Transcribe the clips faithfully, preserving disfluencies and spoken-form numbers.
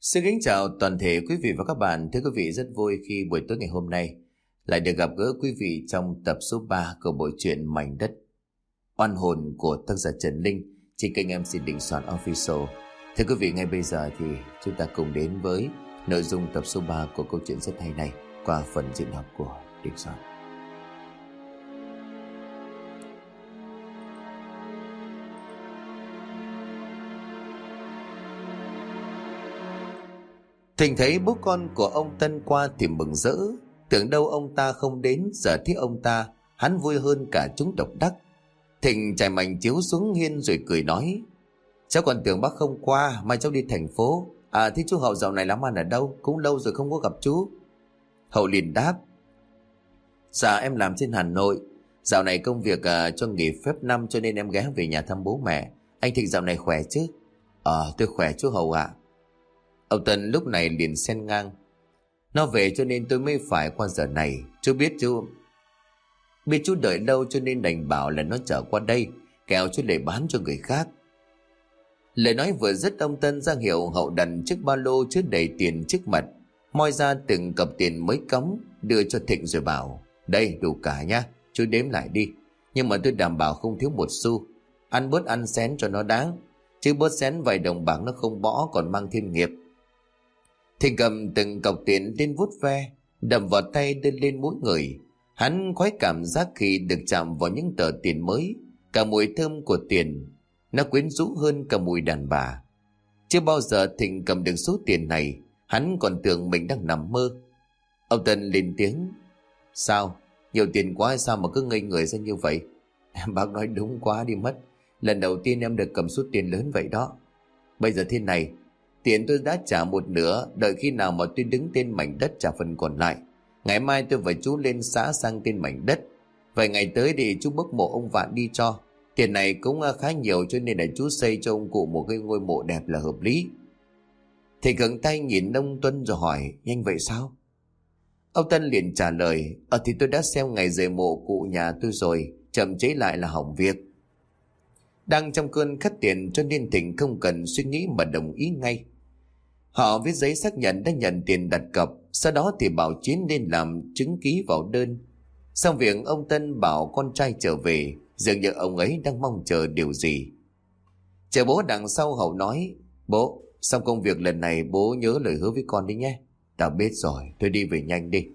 Xin kính chào toàn thể quý vị và các bạn. Thưa quý vị, rất vui khi buổi tối ngày hôm nay lại được gặp gỡ quý vị trong tập số ba của bộ truyện Mảnh Đất Oan Hồn của tác giả Trần Linh trên kênh em xê Đình Soạn Official. Thưa quý vị, ngay bây giờ thì chúng ta cùng đến với nội dung tập số ba của câu chuyện rất hay này qua phần diễn đọc của Đình Soạn. Thịnh thấy bố con của ông Tân qua thì mừng rỡ, tưởng đâu ông ta không đến, giờ thấy ông ta, hắn vui hơn cả chúng độc đắc. Thịnh trải mảnh chiếu xuống hiên rồi cười nói: Cháu còn tưởng bác không qua, mai cháu đi thành phố. À thế chú Hậu dạo này làm ăn ở đâu? Cũng lâu rồi không có gặp chú. Hậu liền đáp: Dạ em làm trên Hà Nội. Dạo này công việc uh, cho nghỉ phép năm cho nên em ghé về nhà thăm bố mẹ. Anh Thịnh dạo này khỏe chứ? Ờ tôi khỏe chú Hậu ạ. À. Ông Tân lúc này liền xen ngang: Nó về cho nên tôi mới phải qua giờ này. Chú biết chú Biết chú đợi lâu cho nên đành bảo là nó chở qua đây, kẻo chú để bán cho người khác. Lời nói vừa dứt, ông Tân ra hiệu Hậu đặt chiếc ba lô chứa đầy tiền trước mặt, moi ra từng cặp tiền mới cống đưa cho Thịnh rồi bảo: Đây đủ cả nhá, chú đếm lại đi. Nhưng mà tôi đảm bảo không thiếu một xu. Ăn bớt ăn xén cho nó đáng, chứ bớt xén vài đồng bạc nó không bỏ còn mang thêm nghiệp. Thịnh cầm từng cọc tiền lên vuốt ve, đầm vào tay đưa lên mũi người. Hắn khoái cảm giác khi được chạm vào những tờ tiền mới. Cả mùi thơm của tiền, nó quyến rũ hơn cả mùi đàn bà. Chưa bao giờ Thịnh cầm được số tiền này, hắn còn tưởng mình đang nằm mơ. Ông Tân lên tiếng: Sao? Nhiều tiền quá hay sao mà cứ ngây người ra như vậy? Bác nói đúng quá đi mất. Lần đầu tiên em được cầm số tiền lớn vậy đó. Bây giờ thế này, tiền tôi đã trả một nửa, đợi khi nào mà tôi đứng tên mảnh đất trả phần còn lại. Ngày mai tôi và chú lên xã sang tên mảnh đất. Vài ngày tới thì chú bốc mộ ông Vạn đi cho. Tiền này cũng khá nhiều cho nên là chú xây cho ông cụ một cái ngôi mộ đẹp là hợp lý. Thầy khẩn tay nhìn ông Tuân rồi hỏi: Nhanh vậy sao? Ông Tân liền trả lời: Ờ thì tôi đã xem ngày rời mộ cụ nhà tôi rồi, chậm chế lại là hỏng việc. Đang trong cơn khát tiền cho nên Thịnh không cần suy nghĩ mà đồng ý ngay. Họ viết giấy xác nhận đã nhận tiền đặt cọc, sau đó thì bảo Chiến nên làm chứng ký vào đơn. Xong việc, ông Tân bảo con trai trở về, dường như ông ấy đang mong chờ điều gì. Chờ bố đằng sau, Hậu nói: Bố, xong công việc lần này bố nhớ lời hứa với con đi nhé. Ta biết rồi, tôi đi về nhanh đi.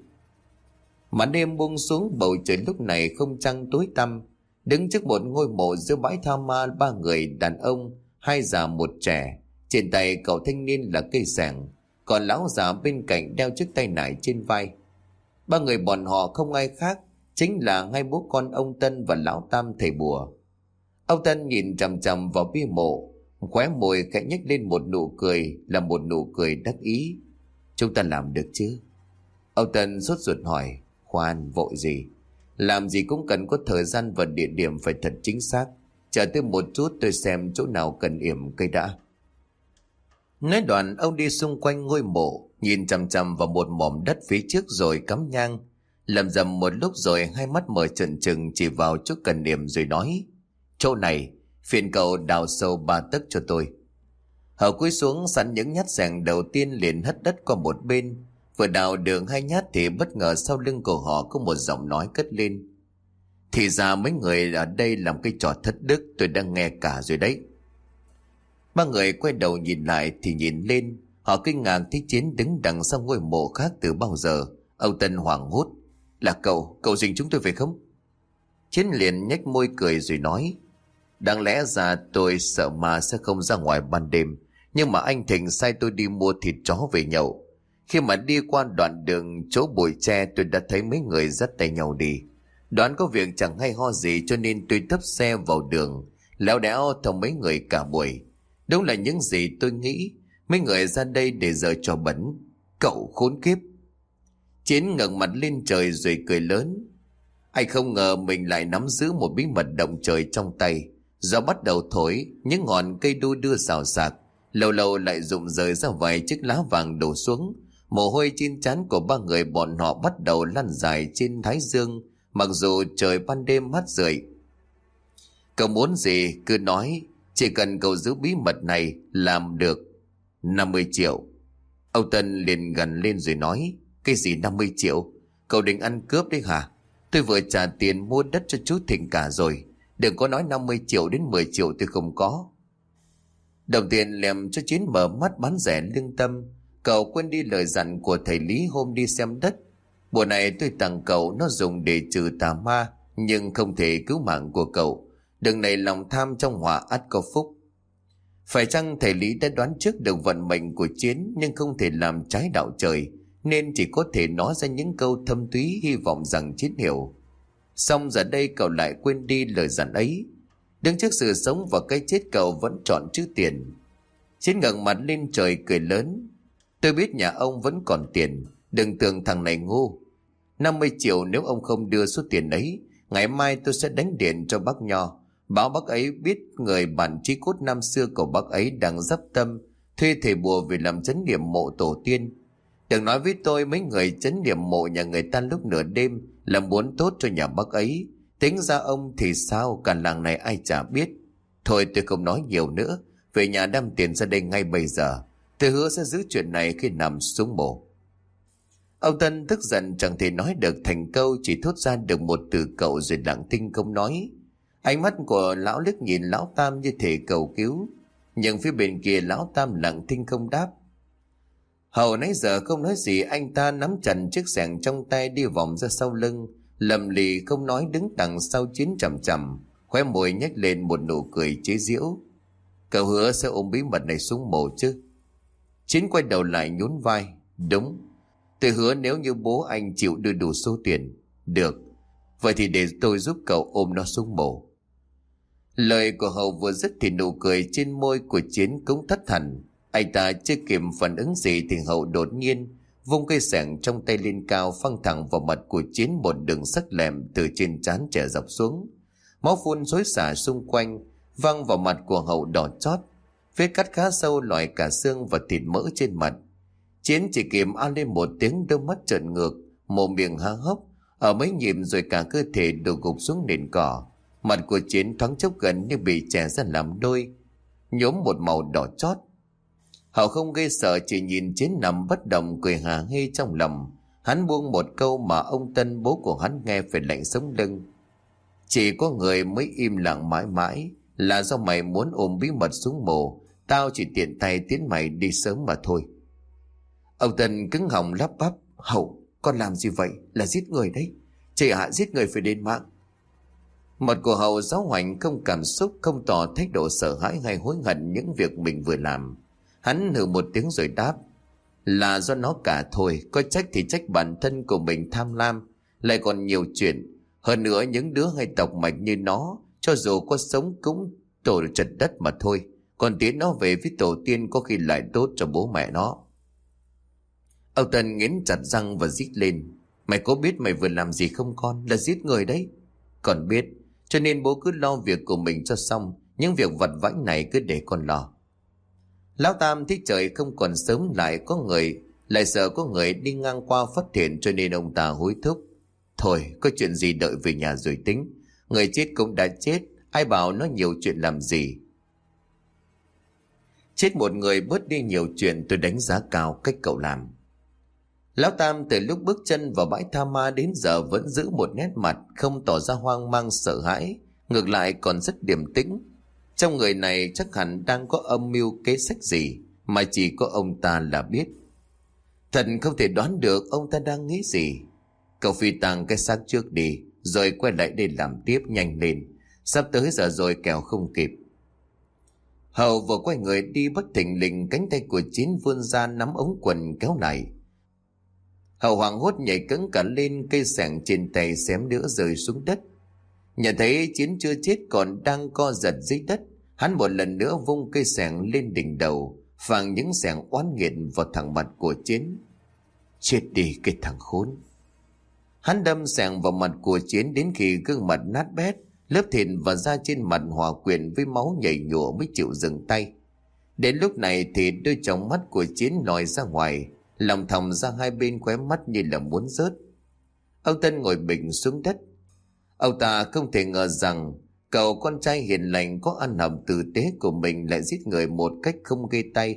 Màn đêm buông xuống, bầu trời lúc này không trăng tối tăm. Đứng trước một ngôi mộ giữa bãi tha ma, ba người đàn ông, hai già một trẻ. Trên tay cậu thanh niên là cây xẻng, còn lão già bên cạnh đeo chiếc tay nải trên vai. Ba người bọn họ không ai khác, chính là hai bố con ông Tân và lão Tam thầy bùa. Ông Tân nhìn chằm chằm vào bia mộ, khóe môi khẽ nhếch lên một nụ cười, là một nụ cười đắc ý. Chúng ta làm được chứ? Ông Tân sốt ruột hỏi: Khoan, vội gì? Làm gì cũng cần có thời gian và địa điểm phải thật chính xác. Chờ tôi một chút, tôi xem chỗ nào cần yểm cây đã. Nói đoạn, ông đi xung quanh ngôi mộ, nhìn chằm chằm vào một mỏm đất phía trước rồi cắm nhang. Lầm rầm một lúc rồi hai mắt mở trừng trừng chỉ vào chỗ cần yểm rồi nói: Chỗ này, phiền cậu đào sâu ba tấc cho tôi. Hậu cúi xuống sẵn những nhát xẻng đầu tiên liền hất đất qua một bên. Vừa đào được hai nhát thì bất ngờ sau lưng của họ có một giọng nói cất lên: Thì ra mấy người ở đây làm cái trò thất đức, tôi đang nghe cả rồi đấy. Ba người quay đầu nhìn lại thì nhìn lên, họ kinh ngạc thấy Chiến đứng đằng sau ngôi mộ khác từ bao giờ. Ông Tân hoảng hốt: Là cậu, cậu dình chúng tôi phải không? Chiến liền nhếch môi cười rồi nói: Đáng lẽ ra tôi sợ ma sẽ không ra ngoài ban đêm, nhưng mà anh Thịnh sai tôi đi mua thịt chó về nhậu. Khi mà đi qua đoạn đường chỗ bụi tre, tôi đã thấy mấy người dắt tay nhau đi. Đoán có việc chẳng hay ho gì cho nên tôi tấp xe vào đường, léo đéo theo mấy người cả buổi. Đúng là những gì tôi nghĩ, mấy người ra đây để giờ trò bẩn. Cậu khốn kiếp! Chiến ngẩng mặt lên trời rồi cười lớn. Anh không ngờ mình lại nắm giữ một bí mật động trời trong tay. Gió bắt đầu thổi, những ngọn cây đu đưa xào xạc, lâu lâu lại rụng rời ra vài chiếc lá vàng đổ xuống. Mồ hôi trên trán của ba người bọn họ bắt đầu lăn dài trên thái dương, mặc dù trời ban đêm mát rượi. Cậu muốn gì cứ nói, chỉ cần cậu giữ bí mật này làm được năm mươi triệu. Ông Tân liền gằn lên rồi nói: Cái gì năm mươi triệu? Cậu định ăn cướp đấy hả? Tôi vừa trả tiền mua đất cho chú Thịnh cả rồi. Đừng có nói năm mươi triệu đến mười triệu tôi không có. Đồng tiền làm cho Chiến mở mắt bán rẻ lương tâm. Cậu quên đi lời dặn của thầy Lý hôm đi xem đất. Bộ này tôi tặng cậu nó dùng để trừ tà ma, nhưng không thể cứu mạng của cậu. Đừng nảy lòng tham, trong họa ắt có phúc. Phải chăng thầy Lý đã đoán trước được vận mệnh của Chiến, nhưng không thể làm trái đạo trời, nên chỉ có thể nói ra những câu thâm thúy, hy vọng rằng Chiến hiểu. Xong giờ đây cậu lại quên đi lời dặn ấy. Đứng trước sự sống và cái chết, cậu vẫn chọn chữ tiền. Chiến ngẩng mặt lên trời cười lớn: Tôi biết nhà ông vẫn còn tiền, đừng tưởng thằng này ngu. năm mươi triệu nếu ông không đưa số tiền ấy, ngày mai tôi sẽ đánh điện cho bác Nho, bảo bác ấy biết người bạn chí cốt năm xưa của bác ấy đang dấp tâm thuê thầy bùa về làm trấn niệm mộ tổ tiên. Đừng nói với tôi mấy người trấn niệm mộ nhà người ta lúc nửa đêm là muốn tốt cho nhà bác ấy. Tính ra ông thì sao, cả làng này ai chả biết. Thôi tôi không nói nhiều nữa, về nhà đem tiền ra đây ngay bây giờ. Tôi hứa sẽ giữ chuyện này khi nằm xuống mộ. Ông Tân tức giận chẳng thể nói được thành câu, chỉ thốt ra được một từ cậu rồi lặng thinh không nói. Ánh mắt của lão liếc nhìn lão Tam như thể cầu cứu, nhưng phía bên kia lão Tam lặng thinh không đáp. Hầu nãy giờ không nói gì, anh ta nắm chặt chiếc xẻng trong tay đi vòng ra sau lưng, lầm lì không nói đứng đằng sau Chiến chằm chằm, khóe môi nhếch lên một nụ cười chế giễu. Cậu hứa sẽ ôm bí mật này xuống mộ chứ? Chiến quay đầu lại nhún vai: Đúng, tôi hứa nếu như bố anh chịu đưa đủ số tiền. Được, vậy thì để tôi giúp cậu ôm nó xuống mộ. Lời của Hầu vừa dứt thì nụ cười trên môi của Chiến cũng thất hẳn. Anh ta chưa kịp phản ứng gì thì Hậu đột nhiên vung cây xẻng trong tay lên cao, phăng thẳng vào mặt của Chiến một đường sắc lẹm từ trên trán chẻ dọc xuống. Máu phun xối xả xung quanh, văng vào mặt của Hậu đỏ chót, vết cắt khá sâu lòi cả xương và thịt mỡ trên mặt. Chiến chỉ kịp a lên một tiếng, đôi mắt trợn ngược, mồm miệng há hốc, ở mấy nhịp rồi cả cơ thể đổ gục xuống nền cỏ. Mặt của Chiến thoáng chốc gần như bị chẻ ra làm đôi, nhuốm một màu đỏ chót. Hậu không gây sợ, chỉ nhìn Chiến nằm bất động cười hà hê trong lòng. Hắn buông một câu mà ông Tân bố của hắn nghe phải lạnh sống lưng: Chỉ có người mới im lặng mãi mãi, là do mày muốn ôm bí mật xuống mồ. Tao chỉ tiện tay tiến mày đi sớm mà thôi. Ông Tân cứng họng lắp bắp: Hậu, con làm gì vậy? Là giết người đấy. Trời ạ, giết người phải đền mạng. Mặt của Hậu giáo hoành, không cảm xúc, không tỏ thái độ sợ hãi hay hối hận những việc mình vừa làm. Hắn hừ một tiếng rồi đáp: Là do nó cả thôi, có trách thì trách bản thân của mình tham lam, lại còn nhiều chuyện. Hơn nữa những đứa hay tộc mạch như nó, cho dù có sống cũng tổ trật đất mà thôi. Còn tiến nó về với tổ tiên có khi lại tốt cho bố mẹ nó. Ông Tân nghiến chặt răng và rít lên: Mày có biết mày vừa làm gì không con? Là giết người đấy. Còn biết, cho nên bố cứ lo việc của mình cho xong, những việc vặt vãnh này cứ để con lo. Lão Tam thấy trời không còn sớm, lại có người, lại sợ có người đi ngang qua phát hiện, cho nên ông ta hối thúc: Thôi, có chuyện gì đợi về nhà rồi tính. Người chết cũng đã chết, ai bảo nó nhiều chuyện làm gì. Chết một người bớt đi nhiều chuyện, tôi đánh giá cao cách cậu làm. Lão Tam từ lúc bước chân vào bãi tha ma đến giờ vẫn giữ một nét mặt, không tỏ ra hoang mang sợ hãi, ngược lại còn rất điềm tĩnh. Trong người này chắc hẳn đang có âm mưu kế sách gì mà chỉ có ông ta là biết. Thật không thể đoán được ông ta đang nghĩ gì. Cậu phi tàng cái xác trước đi, rồi quay lại đây làm tiếp, nhanh lên, sắp tới giờ rồi kẻo không kịp. Hậu vừa quay người đi, bất thình lình cánh tay của Chiến vươn ra nắm ống quần kéo lại. Hậu hoảng hốt nhảy cẫng cả lên, cây xẻng trên tay xém nữa rơi xuống đất. Nhận thấy Chiến chưa chết còn đang co giật dưới đất, hắn một lần nữa vung cây xẻng lên đỉnh đầu, phang những xẻng oán nghiệt vào thẳng mặt của Chiến. Chết đi cái thằng khốn! Hắn đâm xẻng vào mặt của Chiến đến khi gương mặt nát bét, lớp thịt và da trên mặt hòa quyện với máu nhảy nhụa mới chịu dừng tay. Đến lúc này thì đôi tròng mắt của Chiến lòi ra ngoài, lòng thòng ra hai bên khóe mắt như là muốn rớt. Ông Tân ngồi bình xuống đất. Ông ta không thể ngờ rằng cậu con trai hiền lành có ăn học tử tế của mình lại giết người một cách không ghê tay.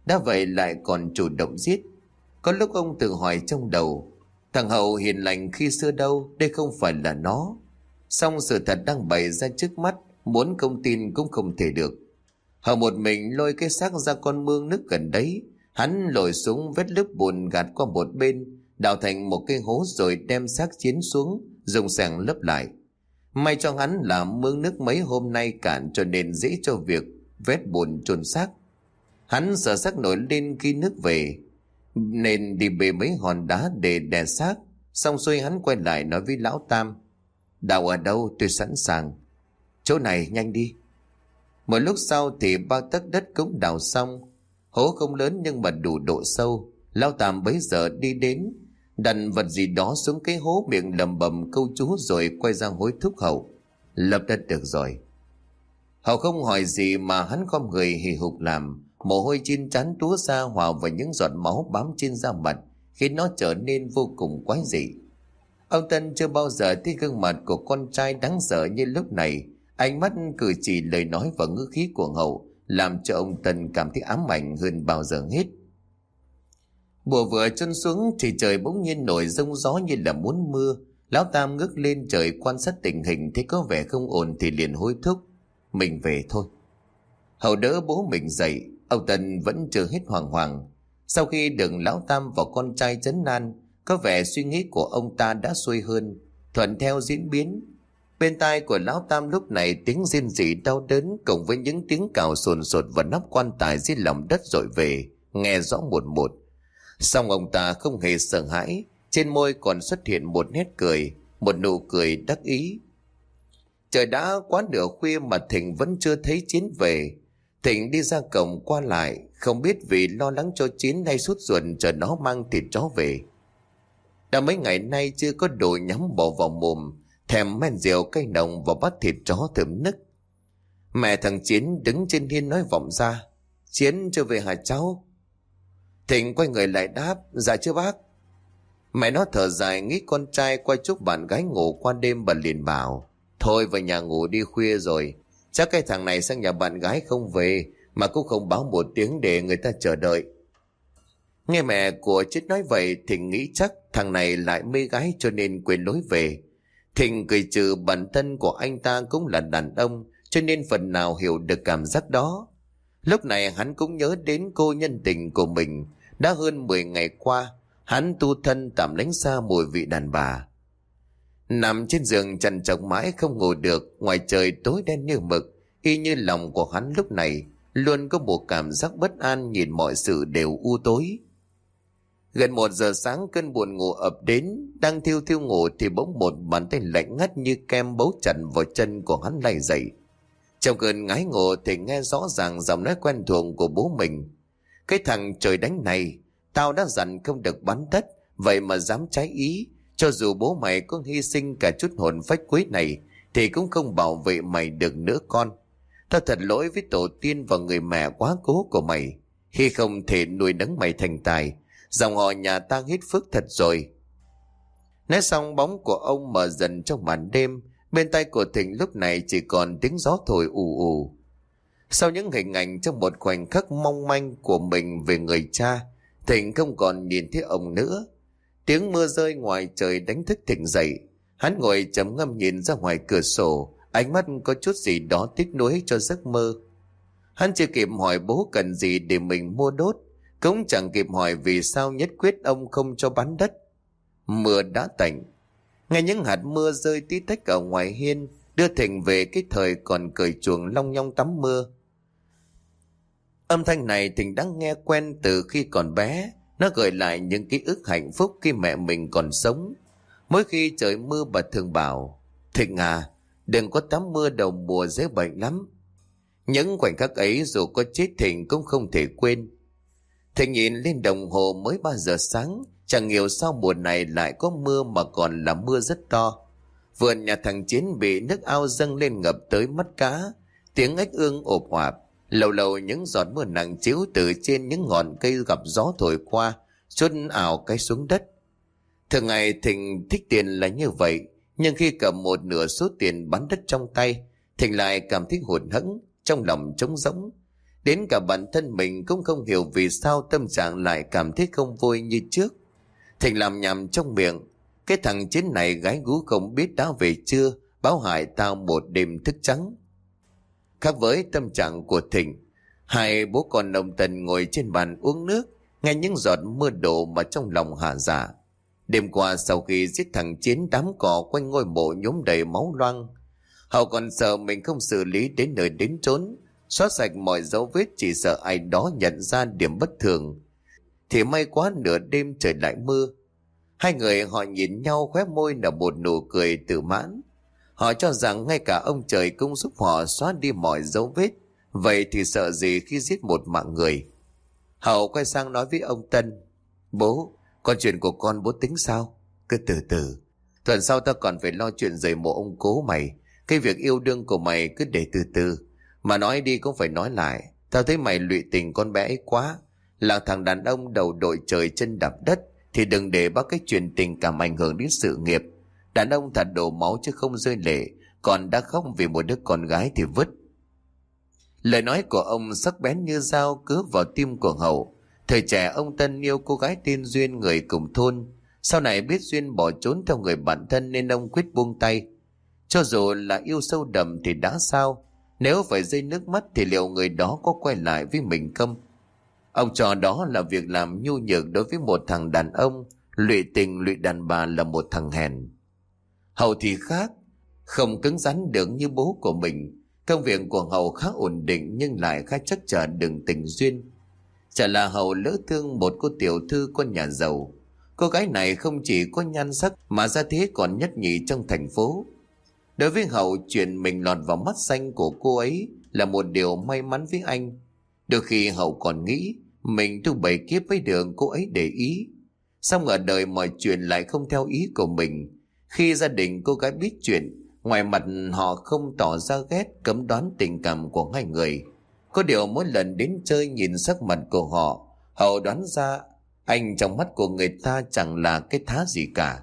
đã vậy lại còn chủ động giết. Có lúc ông tự hỏi trong đầu, thằng Hậu hiền lành khi xưa đâu, đây không phải là nó. Song sự thật đang bày ra trước mắt, muốn không tin cũng không thể được. Hậu một mình lôi cái xác ra con mương nước gần đấy. Hắn lội xuống vết lớp bùn gạt qua một bên, đào thành một cái hố rồi đem xác Chiến xuống, dùng xẻng lấp lại. May cho hắn là mương nước mấy hôm nay cạn, cho nên dễ cho việc vét bùn chôn xác. Hắn sợ xác nổi lên khi nước về, nên đi bê mấy hòn đá để đè xác. Xong xuôi hắn quay lại nói với lão Tam, đào ở đâu tôi sẵn sàng. Chỗ này nhanh đi. Một lúc sau thì bao tấc đất cũng đào xong. Hố không lớn nhưng mà đủ độ sâu. Lão Tam bấy giờ đi đến, đặt vật gì đó xuống cái hố, miệng lầm bầm câu chú rồi quay ra hối thúc Hậu, lập đất được rồi. Hậu không hỏi gì mà hắn khom người hì hục làm. Mồ hôi trên trán túa ra hòa vào những giọt máu bám trên da mặt, khiến nó trở nên vô cùng quái dị. Ông Tân chưa bao giờ thấy gương mặt của con trai đáng sợ như lúc này. Ánh mắt, cử chỉ, lời nói và ngữ khí của Hậu làm cho ông Tân cảm thấy ám ảnh hơn bao giờ hết. Mùa vừa chôn xuống thì trời bỗng nhiên nổi giông gió như là muốn mưa. Lão Tam ngước lên trời quan sát tình hình, thấy có vẻ không ổn thì liền hối thúc, mình về thôi. Hậu đỡ bố mình dậy. Ông Tân vẫn chưa hết hoàng hoàng. Sau khi được lão Tam và con trai trấn an, có vẻ suy nghĩ của ông ta đã xuôi hơn, thuận theo diễn biến. Bên tai của lão Tam lúc này tiếng rên rỉ đau đớn cùng với những tiếng cào sồn sột và nắp quan tài dưới lòng đất dội về, nghe rõ một một. Song ông ta không hề sợ hãi, trên môi còn xuất hiện một nét cười, một nụ cười đắc ý. Trời đã quá nửa khuya mà Thịnh vẫn chưa thấy Chiến về. Thịnh đi ra cổng qua lại, không biết vì lo lắng cho Chiến hay sốt ruột chờ nó mang thịt chó về. Đã mấy ngày nay chưa có đồ nhắm bỏ vào mồm, thèm men rượu cay nồng và bát thịt chó thơm nức. Mẹ thằng Chiến đứng trên hiên nói vọng ra, Chiến chưa về hả cháu? Thịnh quay người lại đáp, dạ chưa bác. Mẹ nó thở dài nghĩ con trai qua chúc bạn gái ngủ qua đêm, bà liền bảo, thôi về nhà ngủ đi, khuya rồi. Chắc cái thằng này sang nhà bạn gái không về, mà cũng không báo một tiếng để người ta chờ đợi. Nghe mẹ của Chết nói vậy, Thịnh nghĩ chắc thằng này lại mê gái cho nên quên lối về. Thịnh cười trừ, bản thân của anh ta cũng là đàn ông, cho nên phần nào hiểu được cảm giác đó. Lúc này hắn cũng nhớ đến cô nhân tình của mình. Đã hơn mười ngày qua, hắn tu thân tạm lánh xa mùi vị đàn bà. Nằm trên giường trằn trọc mãi không ngủ được, ngoài trời tối đen như mực, y như lòng của hắn lúc này luôn có một cảm giác bất an, nhìn mọi sự đều u tối. Gần một giờ sáng, cơn buồn ngủ ập đến. Đang thiêu thiêu ngủ thì bỗng một bàn tay lạnh ngắt như kem bấu chặt vào chân của hắn lay dậy. Trong cơn ngái ngủ thì nghe rõ ràng giọng nói quen thuộc của bố mình. Cái thằng trời đánh này, tao đã dặn không được bắn đất, vậy mà dám trái ý. Cho dù bố mày có hy sinh cả chút hồn phách cuối này thì cũng không bảo vệ mày được nữa con. Tao thật lỗi với tổ tiên và người mẹ quá cố của mày, khi không thể nuôi nấng mày thành tài. Dòng họ nhà ta hết phước thật rồi. Nói xong, bóng của ông mờ dần trong màn đêm. Bên tai của Thịnh lúc này chỉ còn tiếng gió thổi ù ù. Sau những hình ảnh trong một khoảnh khắc mong manh của mình về người cha, Thịnh không còn nhìn thấy ông nữa. Tiếng mưa rơi ngoài trời đánh thức Thịnh dậy. Hắn ngồi trầm ngâm nhìn ra ngoài cửa sổ, ánh mắt có chút gì đó tiếc nuối cho giấc mơ. Hắn chưa kịp hỏi bố cần gì để mình mua đốt, cũng chẳng kịp hỏi vì sao nhất quyết ông không cho bán đất. Mưa đã tạnh. Nghe những hạt mưa rơi tí tách ở ngoài hiên đưa Thịnh về cái thời còn cởi chuồng long nhong tắm mưa. Âm thanh này Thịnh đã nghe quen từ khi còn bé. Nó gợi lại những ký ức hạnh phúc khi mẹ mình còn sống. Mỗi khi trời mưa bà thường bảo, Thịnh à, đừng có tắm mưa đầu mùa dễ bệnh lắm. Những khoảnh khắc ấy dù có chết Thịnh cũng không thể quên. Thịnh nhìn lên đồng hồ mới ba giờ sáng. Chẳng hiểu sao mùa này lại có mưa mà còn là mưa rất to. Vườn nhà thằng Chiến bị nước ao dâng lên ngập tới mắt cá. Tiếng ếch ương ộp oạp. Lâu lâu những giọt mưa nặng chiếu từ trên những ngọn cây gặp gió thổi qua, trút ảo cái xuống đất. Thường ngày Thịnh thích tiền là như vậy, nhưng khi cầm một nửa số tiền bán đất trong tay, Thịnh lại cảm thấy hụt hẫng, trong lòng trống rỗng. Đến cả bản thân mình cũng không hiểu vì sao tâm trạng lại cảm thấy không vui như trước. Thịnh làm nhầm trong miệng: cái thằng Chiến này gái gú không biết đã về chưa, báo hại tao một đêm thức trắng. Khác với tâm trạng của Thịnh, hai bố con ông Tân ngồi trên bàn uống nước, nghe những giọt mưa đổ mà trong lòng hả dạ. Đêm qua sau khi giết thằng Chiến, đám cỏ quanh ngôi mộ nhốm đầy máu loang. Hậu còn sợ mình không xử lý đến nơi đến chốn, xóa sạch mọi dấu vết, chỉ sợ ai đó nhận ra điểm bất thường. Thì may quá nửa đêm trời lại mưa. Hai người họ nhìn nhau, khóe môi nở một nụ cười tự mãn. Họ cho rằng ngay cả ông trời cũng giúp họ xóa đi mọi dấu vết, vậy thì sợ gì khi giết một mạng người. Hậu quay sang nói với ông Tân: Bố, con chuyện của con bố tính sao? Cứ từ từ, tuần sau ta còn phải lo chuyện rời mộ ông cố mày. Cái việc yêu đương của mày cứ để từ từ. Mà nói đi cũng phải nói lại, tao thấy mày lụy tình con bé ấy quá. Là thằng đàn ông đầu đội trời chân đạp đất, thì đừng để bắt cái chuyện tình cảm ảnh hưởng đến sự nghiệp. Đàn ông thật đổ máu chứ không rơi lệ, còn đã khóc vì một đứa con gái thì vứt. Lời nói của ông sắc bén như dao cứa vào tim của Hậu. Thời trẻ ông Tân yêu cô gái tên Duyên, người cùng thôn. Sau này biết Duyên bỏ trốn theo người bạn thân nên ông quyết buông tay. Cho dù là yêu sâu đậm thì đã sao? Nếu phải rơi nước mắt thì liệu người đó có quay lại với mình không? Ông cho đó là việc làm nhu nhược đối với một thằng đàn ông. Lụy tình lụy đàn bà là một thằng hèn. Hậu thì khác, không cứng rắn được như bố của mình. Công việc của Hậu khá ổn định nhưng lại khá chắc chở đường tình Duyên. Chả là Hậu lỡ thương một cô tiểu thư con nhà giàu. Cô gái này không chỉ có nhan sắc mà ra thế còn nhất nhì trong thành phố. Đối với Hậu, chuyện mình lọt vào mắt xanh của cô ấy là một điều may mắn với anh. Đôi khi Hậu còn nghĩ mình tu bảy kiếp với đường cô ấy để ý. Xong ở đời mọi chuyện lại không theo ý của mình. Khi gia đình cô gái biết chuyện, ngoài mặt họ không tỏ ra ghét cấm đoán tình cảm của hai người. Có điều mỗi lần đến chơi nhìn sắc mặt của họ, Hậu đoán ra anh trong mắt của người ta chẳng là cái thá gì cả.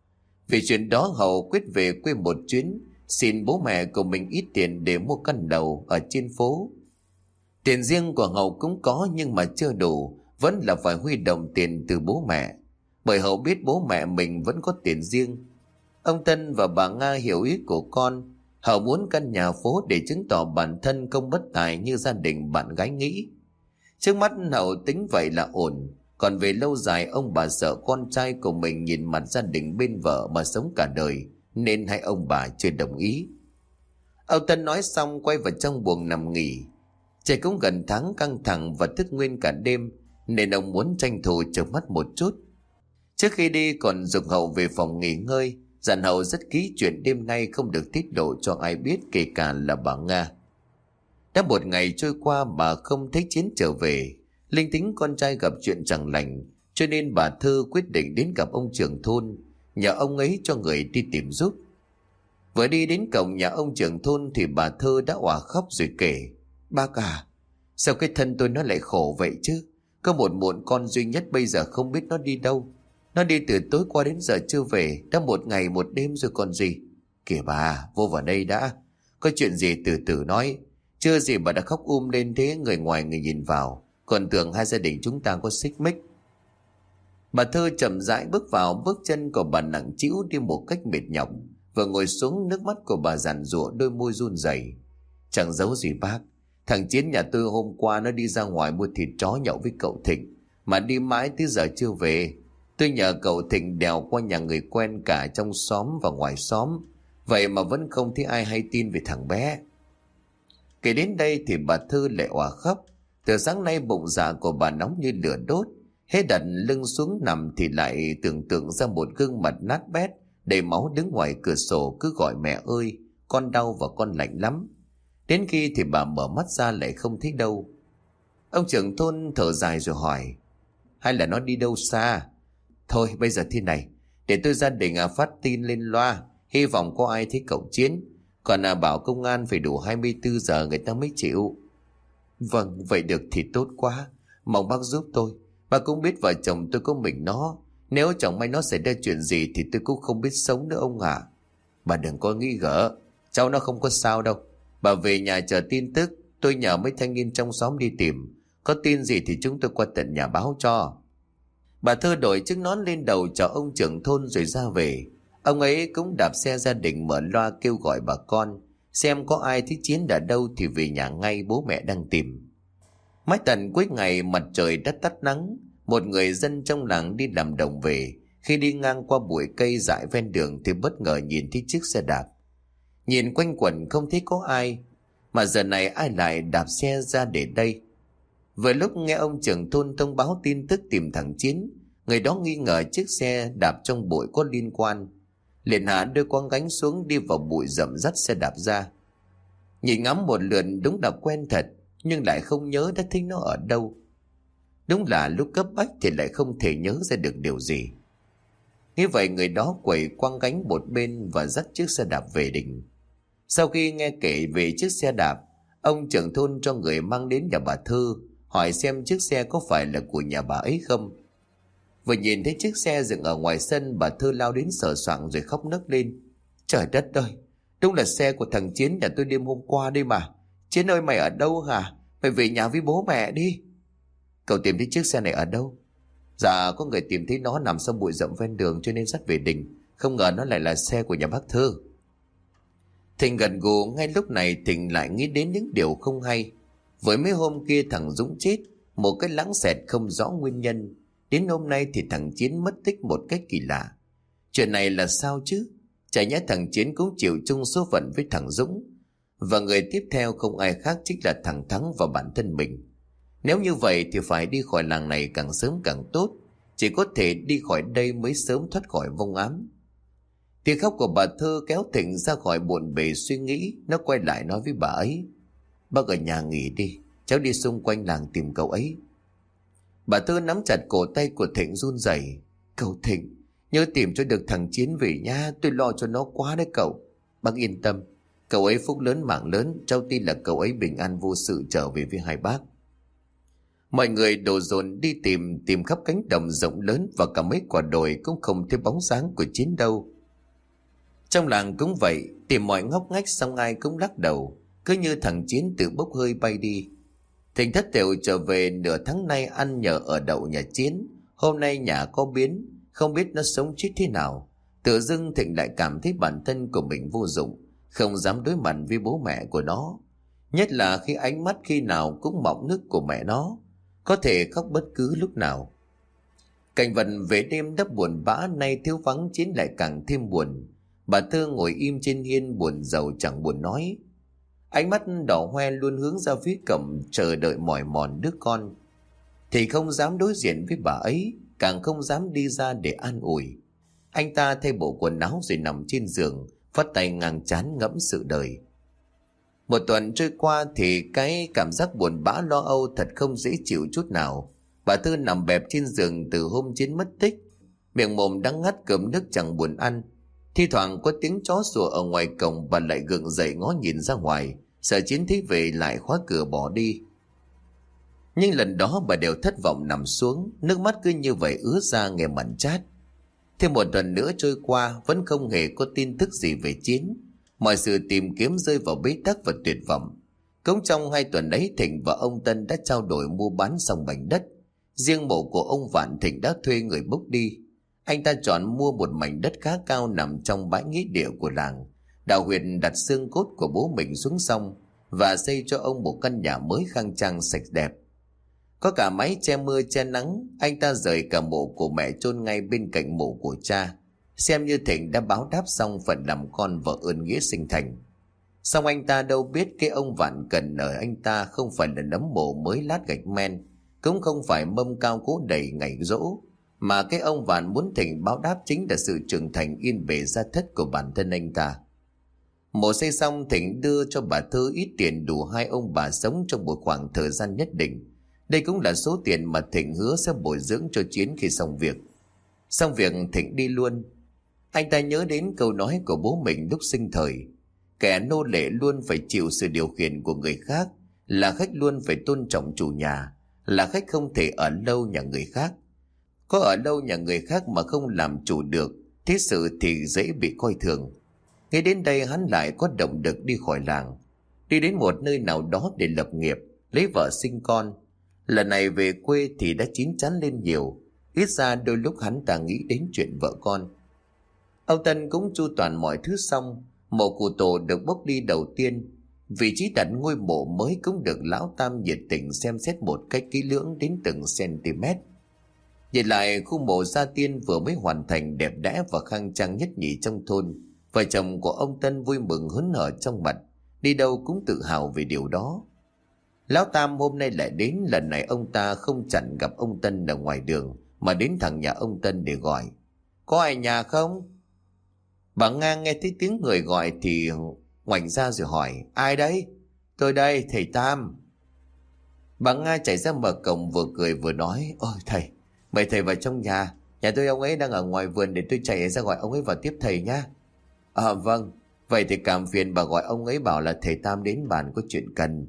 Vì chuyện đó Hậu quyết về quê một chuyến, xin bố mẹ của mình ít tiền để mua căn lầu ở trên phố. Tiền riêng của Hậu cũng có nhưng mà chưa đủ, vẫn là phải huy động tiền từ bố mẹ. Bởi Hậu biết bố mẹ mình vẫn có tiền riêng. Ông Tân và bà Nga hiểu ý của con. Hậu muốn căn nhà phố để chứng tỏ bản thân không bất tài như gia đình bạn gái nghĩ. Trước mắt Hậu tính vậy là ổn. Còn về lâu dài ông bà sợ con trai của mình nhìn mặt gia đình bên vợ mà sống cả đời, nên hai ông bà chưa đồng ý. Ông Tân nói xong quay vào trong buồng nằm nghỉ. Trời cũng gần tháng căng thẳng và thức nguyên cả đêm, nên ông muốn tranh thủ chợp mắt một chút. Trước khi đi còn giục Hậu về phòng nghỉ ngơi, dặn Hậu rất kỹ chuyện đêm nay không được tiết lộ cho ai biết, kể cả là bà Nga. Đã một ngày trôi qua bà không thấy Chiến trở về. Linh tính con trai gặp chuyện chẳng lành, cho nên bà Thư quyết định đến gặp ông trưởng thôn, nhờ ông ấy cho người đi tìm giúp. Vừa đi đến cổng nhà ông trưởng thôn thì bà Thư đã òa khóc rồi kể: Bác à, sao cái thân tôi nó lại khổ vậy chứ? Có một muộn con duy nhất bây giờ không biết nó đi đâu. Nó đi từ tối qua đến giờ chưa về, đã một ngày một đêm rồi còn gì. Kìa bà, vô vào đây đã. Có chuyện gì từ từ nói. Chưa gì bà đã khóc um lên thế, người ngoài người nhìn vào còn tưởng hai gia đình chúng ta có xích mích. Bà Thơ chậm rãi bước vào, bước chân của bà nặng trĩu đi một cách mệt nhọc. Vừa ngồi xuống, nước mắt của bà giàn giụa, đôi môi run rẩy. Chẳng giấu gì bác, thằng Chiến nhà tôi hôm qua nó đi ra ngoài mua thịt chó nhậu với cậu Thịnh, mà đi mãi tới giờ chưa về. Tôi nhờ cậu Thịnh đèo qua nhà người quen cả trong xóm và ngoài xóm, vậy mà vẫn không thấy ai hay tin về thằng bé. Kể đến đây thì bà Thư lại òa khóc. Từ sáng nay bụng dạ của bà nóng như lửa đốt. Hết đặt lưng xuống nằm thì lại tưởng tượng ra một gương mặt nát bét đầy máu đứng ngoài cửa sổ, cứ gọi mẹ ơi, con đau và con lạnh lắm. Đến khi thì bà mở mắt ra lại không thấy đâu. Ông trưởng thôn thở dài rồi hỏi: Hay là nó đi đâu xa? Thôi bây giờ thế này, để tôi gia đình à, phát tin lên loa, hy vọng có ai thấy cậu Chiến. Còn à, bảo công an phải đủ hai mươi tư giờ người ta mới chịu. Vâng, vậy được thì tốt quá. Mong bác giúp tôi. Bà cũng biết vợ chồng tôi có mình nó. Nếu chẳng may nó xảy ra chuyện gì thì tôi cũng không biết sống nữa ông ạ. Bà đừng có nghĩ gỡ, cháu nó không có sao đâu. Bà về nhà chờ tin tức. Tôi nhờ mấy thanh niên trong xóm đi tìm, có tin gì thì chúng tôi qua tận nhà báo cho. Bà Thơ đội chiếc nón lên đầu cho ông trưởng thôn rồi ra về. Ông ấy cũng đạp xe gia đình mở loa kêu gọi bà con, xem có ai thấy Chiến đã đâu thì về nhà ngay, bố mẹ đang tìm. Mãi tận cuối ngày mặt trời đã tắt nắng, một người dân trong làng đi làm đồng về. Khi đi ngang qua bụi cây dại ven đường thì bất ngờ nhìn thấy chiếc xe đạp. Nhìn quanh quẩn không thấy có ai, mà giờ này ai lại đạp xe ra để đây? Vừa lúc nghe ông trưởng thôn thông báo tin tức tìm thằng Chiến, người đó nghi ngờ chiếc xe đạp trong bụi có liên quan, liền hạ đưa quăng gánh xuống đi vào bụi rậm dắt xe đạp ra. Nhìn ngắm một lượt đúng là quen thật, nhưng lại không nhớ đã thấy nó ở đâu. Đúng là lúc cấp bách thì lại không thể nhớ ra được điều gì. Như vậy người đó quẩy quăng gánh một bên và dắt chiếc xe đạp về đình. Sau khi nghe kể về chiếc xe đạp, ông trưởng thôn cho người mang đến nhà bà Thư, hỏi xem chiếc xe có phải là của nhà bà ấy không. Vừa nhìn thấy chiếc xe dừng ở ngoài sân, bà Thư lao đến sờ soạng rồi khóc nấc lên. Trời đất ơi, đúng là xe của thằng Chiến nhà tôi đêm hôm qua đây mà. Chiến ơi, mày ở đâu hả? Mày về nhà với bố mẹ đi. Cậu tìm thấy chiếc xe này ở đâu? Dạ, có người tìm thấy nó nằm trong bụi rậm ven đường cho nên dắt về đình. Không ngờ nó lại là xe của nhà bác Thư. Thịnh gật gù. Ngay lúc này Thịnh lại nghĩ đến những điều không hay. Với mấy hôm kia thằng Dũng chết, một cái lãng xẹt không rõ nguyên nhân. Đến hôm nay thì thằng Chiến mất tích một cách kỳ lạ. Chuyện này là sao chứ? Chả nhẽ thằng Chiến cũng chịu chung số phận với thằng Dũng, và người tiếp theo không ai khác chính là thằng Thắng và bản thân mình. Nếu như vậy thì phải đi khỏi làng này càng sớm càng tốt. Chỉ có thể đi khỏi đây mới sớm thoát khỏi vong ám. Tiếng khóc của bà Thơ kéo Thịnh ra khỏi bộn bề suy nghĩ. Nó quay lại nói với bà ấy: Bác ở nhà nghỉ đi, cháu đi xung quanh làng tìm cậu ấy. Bà Thơ nắm chặt cổ tay của Thịnh run rẩy. Cậu Thịnh, nhớ tìm cho được thằng Chiến về nha, tôi lo cho nó quá đấy cậu. Bác yên tâm, cậu ấy phúc lớn mạng lớn, cháu tin là cậu ấy bình an vô sự trở về với hai bác. Mọi người đổ dồn đi tìm, tìm khắp cánh đồng rộng lớn và cả mấy quả đồi cũng không thấy bóng dáng của Chiến đâu. Trong làng cũng vậy, tìm mọi ngóc ngách xong ai cũng lắc đầu, cứ như thằng Chiến tự bốc hơi bay đi. Thịnh thất thểu trở về nửa tháng nay ăn nhờ ở đậu nhà Chiến. Hôm nay nhà có biến, không biết nó sống chết thế nào. Tự dưng Thịnh lại cảm thấy bản thân của mình vô dụng, không dám đối mặt với bố mẹ của nó. Nhất là khi ánh mắt khi nào cũng mọng nước của mẹ nó, có thể khóc bất cứ lúc nào. Cảnh vật về đêm đã buồn bã, nay thiếu vắng Chiến lại càng thêm buồn. Bà Thơ ngồi im trên hiên buồn rầu chẳng buồn nói. Ánh mắt đỏ hoe luôn hướng ra phía cổng, chờ đợi mỏi mòn đứa con. Thì không dám đối diện với bà ấy, càng không dám đi ra để an ủi. Anh ta thay bộ quần áo rồi nằm trên giường, vắt tay ngang trán ngẫm sự đời. Một tuần trôi qua thì cái cảm giác buồn bã lo âu thật không dễ chịu chút nào. Bà Thư nằm bẹp trên giường từ hôm Chiến mất tích, miệng mồm đắng ngắt, cơm nước chẳng buồn ăn. Thi thoảng có tiếng chó sủa ở ngoài cổng, bà lại gượng dậy ngó nhìn ra ngoài, sợ Chiến thấy về lại khóa cửa bỏ đi. Nhưng lần đó bà đều thất vọng nằm xuống, nước mắt cứ như vậy ứa ra nghe mặn chát. Thêm một tuần nữa trôi qua, vẫn không hề có tin tức gì về Chiến. Mọi sự tìm kiếm rơi vào bế tắc và tuyệt vọng. Cũng trong hai tuần ấy, Thịnh và ông Tân đã trao đổi mua bán xong mảnh đất. Riêng mộ của ông Vạn, Thịnh đã thuê người bốc đi. Anh ta chọn mua một mảnh đất khá cao nằm trong bãi nghĩa địa của làng, đào huyệt đặt xương cốt của bố mình xuống sông và xây cho ông một căn nhà mới khang trang sạch đẹp. Có cả mái che mưa che nắng, anh ta rời cả mộ của mẹ chôn ngay bên cạnh mộ của cha, xem như Thịnh đã báo đáp xong phần làm con vợ ơn nghĩa sinh thành. Xong anh ta đâu biết cái ông Vạn cần ở anh ta không phải là nấm mộ mới lát gạch men, cũng không phải mâm cao cỗ đầy ngày giỗ, mà cái ông Vạn muốn Thịnh báo đáp chính là sự trưởng thành yên bề gia thất của bản thân anh ta. Mộ xây xong, Thịnh đưa cho bà Thư ít tiền đủ hai ông bà sống trong một khoảng thời gian nhất định. Đây cũng là số tiền mà Thịnh hứa sẽ bồi dưỡng cho Chiến khi xong việc. Xong việc Thịnh đi luôn. Anh ta nhớ đến câu nói của bố mình lúc sinh thời: kẻ nô lệ luôn phải chịu sự điều khiển của người khác, là khách luôn phải tôn trọng chủ nhà, là khách không thể ở lâu nhà người khác. Có ở lâu nhà người khác mà không làm chủ được, thế sự thì dễ bị coi thường. Ngay đến đây hắn lại có động lực đi khỏi làng. đi đến một nơi nào đó để lập nghiệp, lấy vợ sinh con. Lần này về quê thì đã chín chắn lên nhiều, ít ra đôi lúc hắn ta nghĩ đến chuyện vợ con. Ông Tân cũng chu toàn mọi thứ xong, mộ cụ tổ được bốc đi đầu tiên. Vị trí đặt ngôi mộ mới cũng được lão Tam nhiệt tình xem xét một cách kỹ lưỡng đến từng cm. Nhìn lại khu mộ gia tiên vừa mới hoàn thành đẹp đẽ và khang trang nhất nhì trong thôn, vợ chồng của ông Tân vui mừng hớn hở trong mặt, đi đâu cũng tự hào về điều đó. Lão Tam hôm nay lại đến, lần này ông ta không chặn gặp ông Tân ở ngoài đường mà đến thẳng nhà ông Tân để gọi. Có ai nhà không? Bà Nga nghe thấy tiếng người gọi thì ngoảnh ra rồi hỏi, ai đấy? Tôi đây, thầy Tam. Bà Nga chạy ra mở cổng vừa cười vừa nói, ôi thầy, mời thầy vào trong nhà. Nhà tôi ông ấy đang ở ngoài vườn, để tôi chạy ra gọi ông ấy vào tiếp thầy nhá. À vâng, vậy thì cảm phiền bà gọi ông ấy bảo là thầy Tam đến bàn có chuyện cần.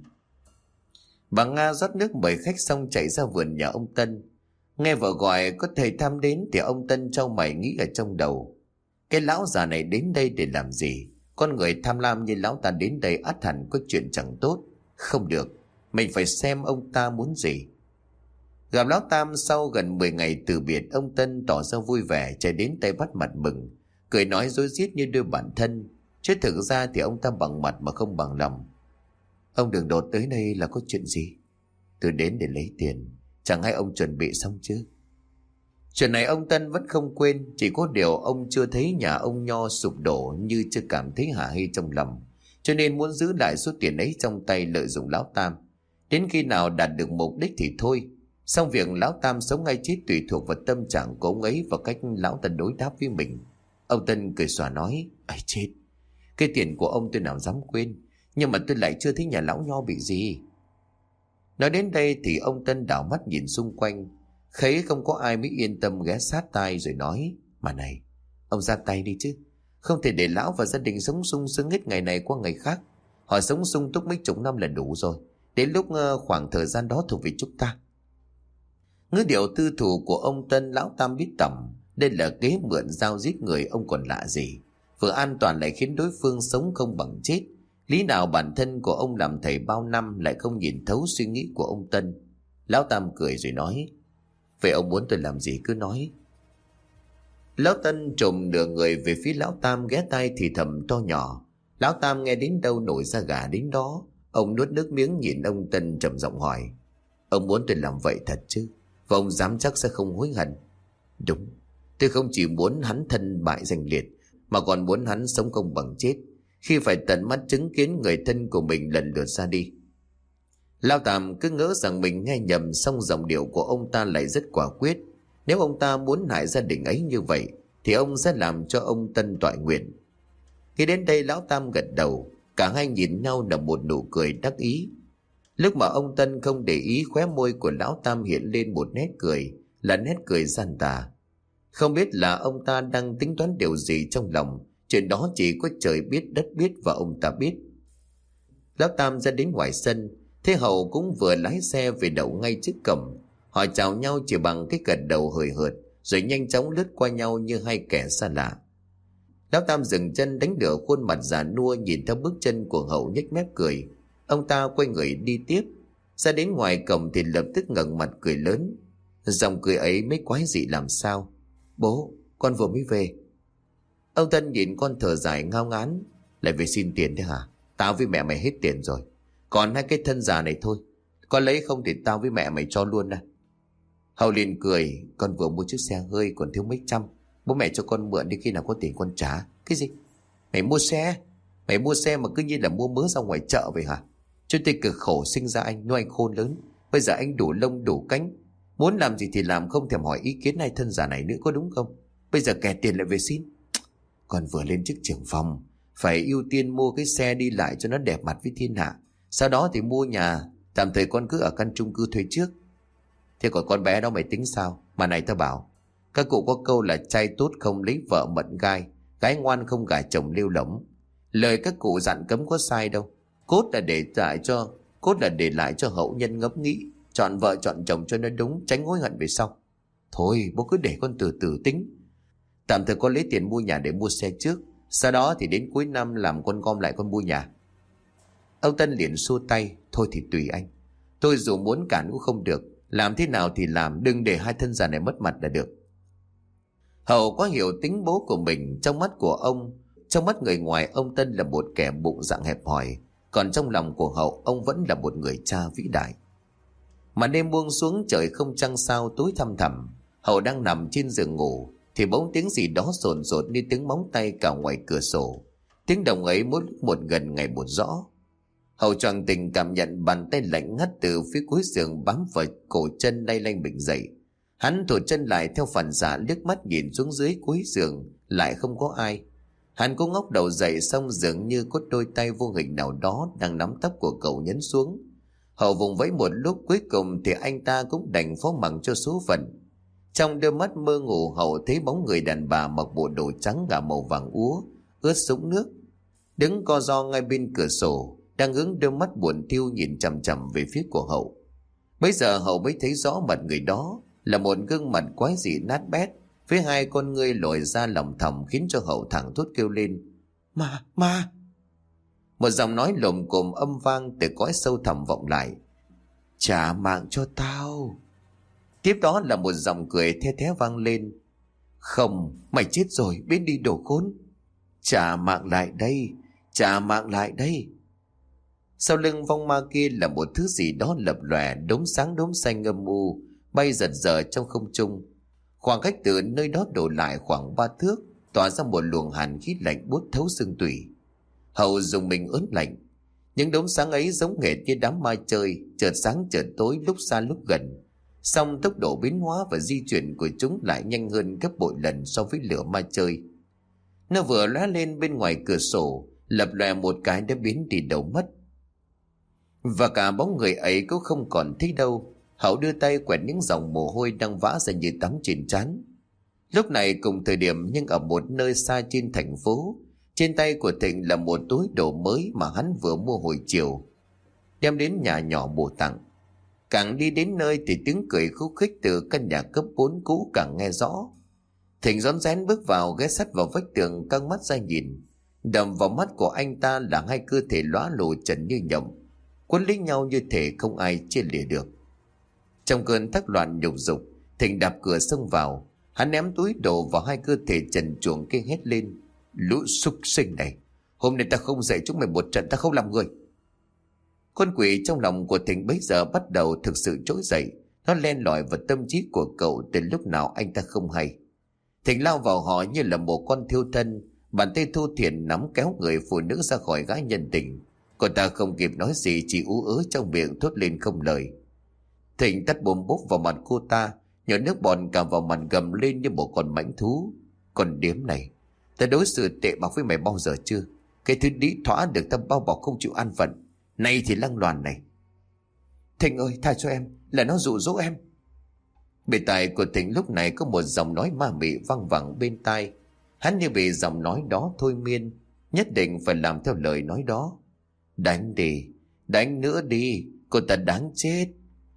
Bà Nga rót nước mời khách xong chạy ra vườn nhà ông Tân. Nghe vợ gọi có thầy Tam đến thì ông Tân trao mày nghĩ ở trong đầu, cái lão già này đến đây để làm gì? Con người tham lam như lão ta đến đây ắt hẳn có chuyện chẳng tốt. Không được, mình phải xem ông ta muốn gì. Gặp lão Tam sau gần mười ngày từ biệt, ông Tân tỏ ra vui vẻ chạy đến tay bắt mặt mừng, cười nói rối rít như đôi bạn thân, chứ thực ra thì ông ta bằng mặt mà không bằng lòng. Ông Đường đột tới đây là có chuyện gì? Tôi đến để lấy tiền, chẳng hay ông chuẩn bị xong chứ? Chuyện này ông Tân vẫn không quên, chỉ có điều ông chưa thấy nhà ông Nho sụp đổ như chưa cảm thấy hả hê trong lòng, cho nên muốn giữ lại số tiền ấy trong tay lợi dụng lão Tam. Đến khi nào đạt được mục đích thì thôi. Xong việc lão Tam sống ngay chết tùy thuộc vào tâm trạng của ông ấy và cách lão ta đối đáp với mình. Ông Tân cười xòa nói, ấy chết, cái tiền của ông tôi nào dám quên, nhưng mà tôi lại chưa thấy nhà lão Nho bị gì. Nói đến đây thì ông Tân đảo mắt nhìn xung quanh, thấy không có ai mới yên tâm ghé sát tai rồi nói, mà này, ông ra tay đi chứ. Không thể để lão và gia đình sống sung sướng hết ngày này qua ngày khác. Họ sống sung túc mấy chục năm là đủ rồi. Đến lúc khoảng thời gian đó thuộc về chúng ta. Ngữ điệu tư thủ của ông Tân lão Tam biết tầm. Đây là kế mượn dao giết người, ông còn lạ gì. Vừa an toàn lại khiến đối phương sống không bằng chết. Lý nào bản thân của ông làm thầy bao năm lại không nhìn thấu suy nghĩ của ông Tân. Lão Tam cười rồi nói, vậy ông muốn tôi làm gì cứ nói. Lão Tân trồm nửa người về phía lão Tam, ghé tai thì thầm to nhỏ. Lão Tam nghe đến đâu nổi da gà đến đó. Ông nuốt nước miếng nhìn ông Tân trầm giọng hỏi, ông muốn tôi làm vậy thật chứ? Và ông dám chắc sẽ không hối hận? Đúng, tôi không chỉ muốn hắn thân bại danh liệt, mà còn muốn hắn sống không bằng chết, khi phải tận mắt chứng kiến người thân của mình lần lượt ra đi. Lão Tam cứ ngỡ rằng mình nghe nhầm, xong giọng điệu của ông ta lại rất quả quyết. Nếu ông ta muốn hại gia đình ấy như vậy thì ông sẽ làm cho ông Tân toại nguyện. Khi đến đây lão Tam gật đầu, cả hai nhìn nhau nở một nụ cười đắc ý. Lúc mà ông Tân không để ý, khóe môi của lão Tam hiện lên một nét cười, là nét cười gian tà. Không biết là ông ta đang tính toán điều gì trong lòng, chuyện đó chỉ có trời biết đất biết và ông ta biết. Lão Tam ra đến ngoài sân, Thế Hậu cũng vừa lái xe về đậu ngay trước cổng. Họ chào nhau chỉ bằng cái gật đầu hời hợt, rồi nhanh chóng lướt qua nhau như hai kẻ xa lạ. Lão Tam dừng chân đánh đỡ khuôn mặt già nua, nhìn theo bước chân của Hậu nhếch mép cười. Ông ta quay người đi tiếp. Ra đến ngoài cổng thì lập tức ngẩng mặt cười lớn. Dòng cười ấy mấy quái dị làm sao. Bố, con vừa mới về. Ông Tân nhìn con thở dài ngao ngán. Lại về xin tiền đấy hả? Tao với mẹ mày hết tiền rồi, còn hai cái thân già này thôi. Con lấy không thì tao với mẹ mày cho luôn nè. Hậu liền cười, con vừa mua chiếc xe hơi còn thiếu mấy trăm, bố mẹ cho con mượn đi, khi nào có tiền con trả. Cái gì? Mày mua xe? Mày mua xe mà cứ như là mua mớ ra ngoài chợ vậy hả? Cho tôi cực khổ sinh ra anh, nuôi anh khôn lớn, bây giờ anh đủ lông đủ cánh, muốn làm gì thì làm, không thèm hỏi ý kiến hai thân già này nữa, có đúng không? Bây giờ kẻ tiền lại về xin. Con vừa lên chức trưởng phòng, phải ưu tiên mua cái xe đi lại cho nó đẹp mặt với thiên hạ, sau đó thì mua nhà. Tạm thời con cứ ở căn chung cư thuê trước. Thế còn con bé đó mày tính sao? Mà này tao bảo, các cụ có câu là trai tốt không lấy vợ mận gai, gái ngoan không gả chồng lêu lỏng. Lời các cụ dặn cấm có sai đâu. Cốt là để lại cho Cốt là để lại cho hậu nhân ngẫm nghĩ, chọn vợ chọn chồng cho nó đúng, tránh hối hận về sau. Thôi bố cứ để con từ từ tính. Tạm thời con lấy tiền mua nhà để mua xe trước, sau đó thì đến cuối năm làm con gom lại con mua nhà. Ông Tân liền xua tay. Thôi thì tùy anh. Tôi dù muốn cản cũng không được. Làm thế nào thì làm, đừng để hai thân già này mất mặt là được. Hậu có hiểu tính bố của mình. Trong mắt của ông, trong mắt người ngoài, ông Tân là một kẻ bụng dạ hẹp hòi. Còn trong lòng của Hậu, ông vẫn là một người cha vĩ đại. Mà đêm buông xuống, trời không trăng sao, tối thăm thẳm. Hậu đang nằm trên giường ngủ thì bỗng tiếng gì đó rồn rột như tiếng móng tay cào ngoài cửa sổ. Tiếng động ấy mỗi lúc một gần ngày một rõ. Hậu choàng tỉnh, cảm nhận bàn tay lạnh ngắt từ phía cuối giường bám vào cổ chân, lay lanh bừng dậy. Hắn thụt chân lại theo phản xạ, liếc mắt nhìn xuống dưới cuối giường, lại không có ai. Hắn cũng ngóc đầu dậy, xong dường như có đôi tay vô hình nào đó đang nắm tóc của cậu nhấn xuống. Hậu vùng vẫy một lúc, cuối cùng thì anh ta cũng đành phó mặc cho số phận. Trong đôi mắt mơ ngủ, Hậu thấy bóng người đàn bà mặc bộ đồ trắng ngà màu vàng úa, ướt sũng nước, đứng co ro ngay bên cửa sổ, đang hướng đôi mắt buồn thiu nhìn chằm chằm về phía của Hậu. Bây giờ Hậu mới thấy rõ mặt người đó là một gương mặt quái dị nát bét, với hai con ngươi lồi ra lòng thòng, khiến cho Hậu thẳng thốt kêu lên: Ma, ma! Một giọng nói lồm cồm âm vang từ cõi sâu thẳm vọng lại: Trả mạng cho tao! Tiếp đó là một giọng cười the thé vang lên: Không, mày chết rồi, biến đi đồ khốn! Trả mạng lại đây, trả mạng lại đây! Sau lưng vong ma kia là một thứ gì đó lập lòe, đốm sáng đốm xanh âm u, bay giật giở trong không trung. Khoảng cách từ nơi đó đổ lại khoảng ba thước, tỏa ra một luồng hàn khí lạnh buốt thấu xương tủy. Hậu dùng mình ớn lạnh. Những đốm sáng ấy giống hệt như đám ma chơi, chợt sáng chợt tối, lúc xa lúc gần. Song tốc độ biến hóa và di chuyển của chúng lại nhanh hơn gấp bội lần so với lửa ma chơi. Nó vừa lóe lên bên ngoài cửa sổ, lập lòe một cái đã biến đi đâu mất. Và cả bóng người ấy cũng không còn thấy đâu. Hậu đưa tay quẹt những dòng mồ hôi đang vã ra như tắm trên trán. Lúc này cùng thời điểm, nhưng ở một nơi xa trên thành phố, trên tay của Thịnh là một túi đồ mới mà hắn vừa mua hồi chiều, đem đến nhà nhỏ bổ tặng. Càng đi đến nơi thì tiếng cười khúc khích từ căn nhà cấp bốn cũ càng nghe rõ. Thịnh rón rén bước vào, ghé sát vào vách tường, căng mắt ra nhìn. Đầm vào mắt của anh ta là hai cơ thể lóa lồ trần như nhộng, quấn lấy nhau như thể không ai chia lìa được. Trong cơn thắc loạn nhục dục, Thịnh đạp cửa xông vào. Hắn ném túi đồ vào hai cơ thể trần truồng kia, hét lên: Lũ súc sinh này, hôm nay ta không dạy chúng mày một trận, ta không làm người. Con quỷ trong lòng của Thịnh bấy giờ bắt đầu thực sự trỗi dậy. Nó len lỏi vào tâm trí của cậu từ lúc nào anh ta không hay. Thịnh lao vào họ như là một con thiêu thân, bàn tay thô thiển nắm kéo người phụ nữ ra khỏi gái nhân tình. Cô ta không kịp nói gì, chỉ ú ớ trong miệng thốt lên không lời. Thịnh tắt bồm bốp vào mặt cô ta, nhỏ nước bọt cả vào mặt, gầm lên như một con mãnh thú: Con điếm này, ta đối xử tệ bạc với mày bao giờ chưa? Cái thứ đĩ thỏa được ta bao bọc không chịu an phận, nay thì lăng loàn này. Thịnh ơi, tha cho em, là nó dụ dỗ em. Bề tai của Thịnh lúc này có một giọng nói ma mị văng vẳng bên tai. Hắn như bị giọng nói đó thôi miên, nhất định phải làm theo lời nói đó. Đánh đi, đánh nữa đi, cô ta đáng chết.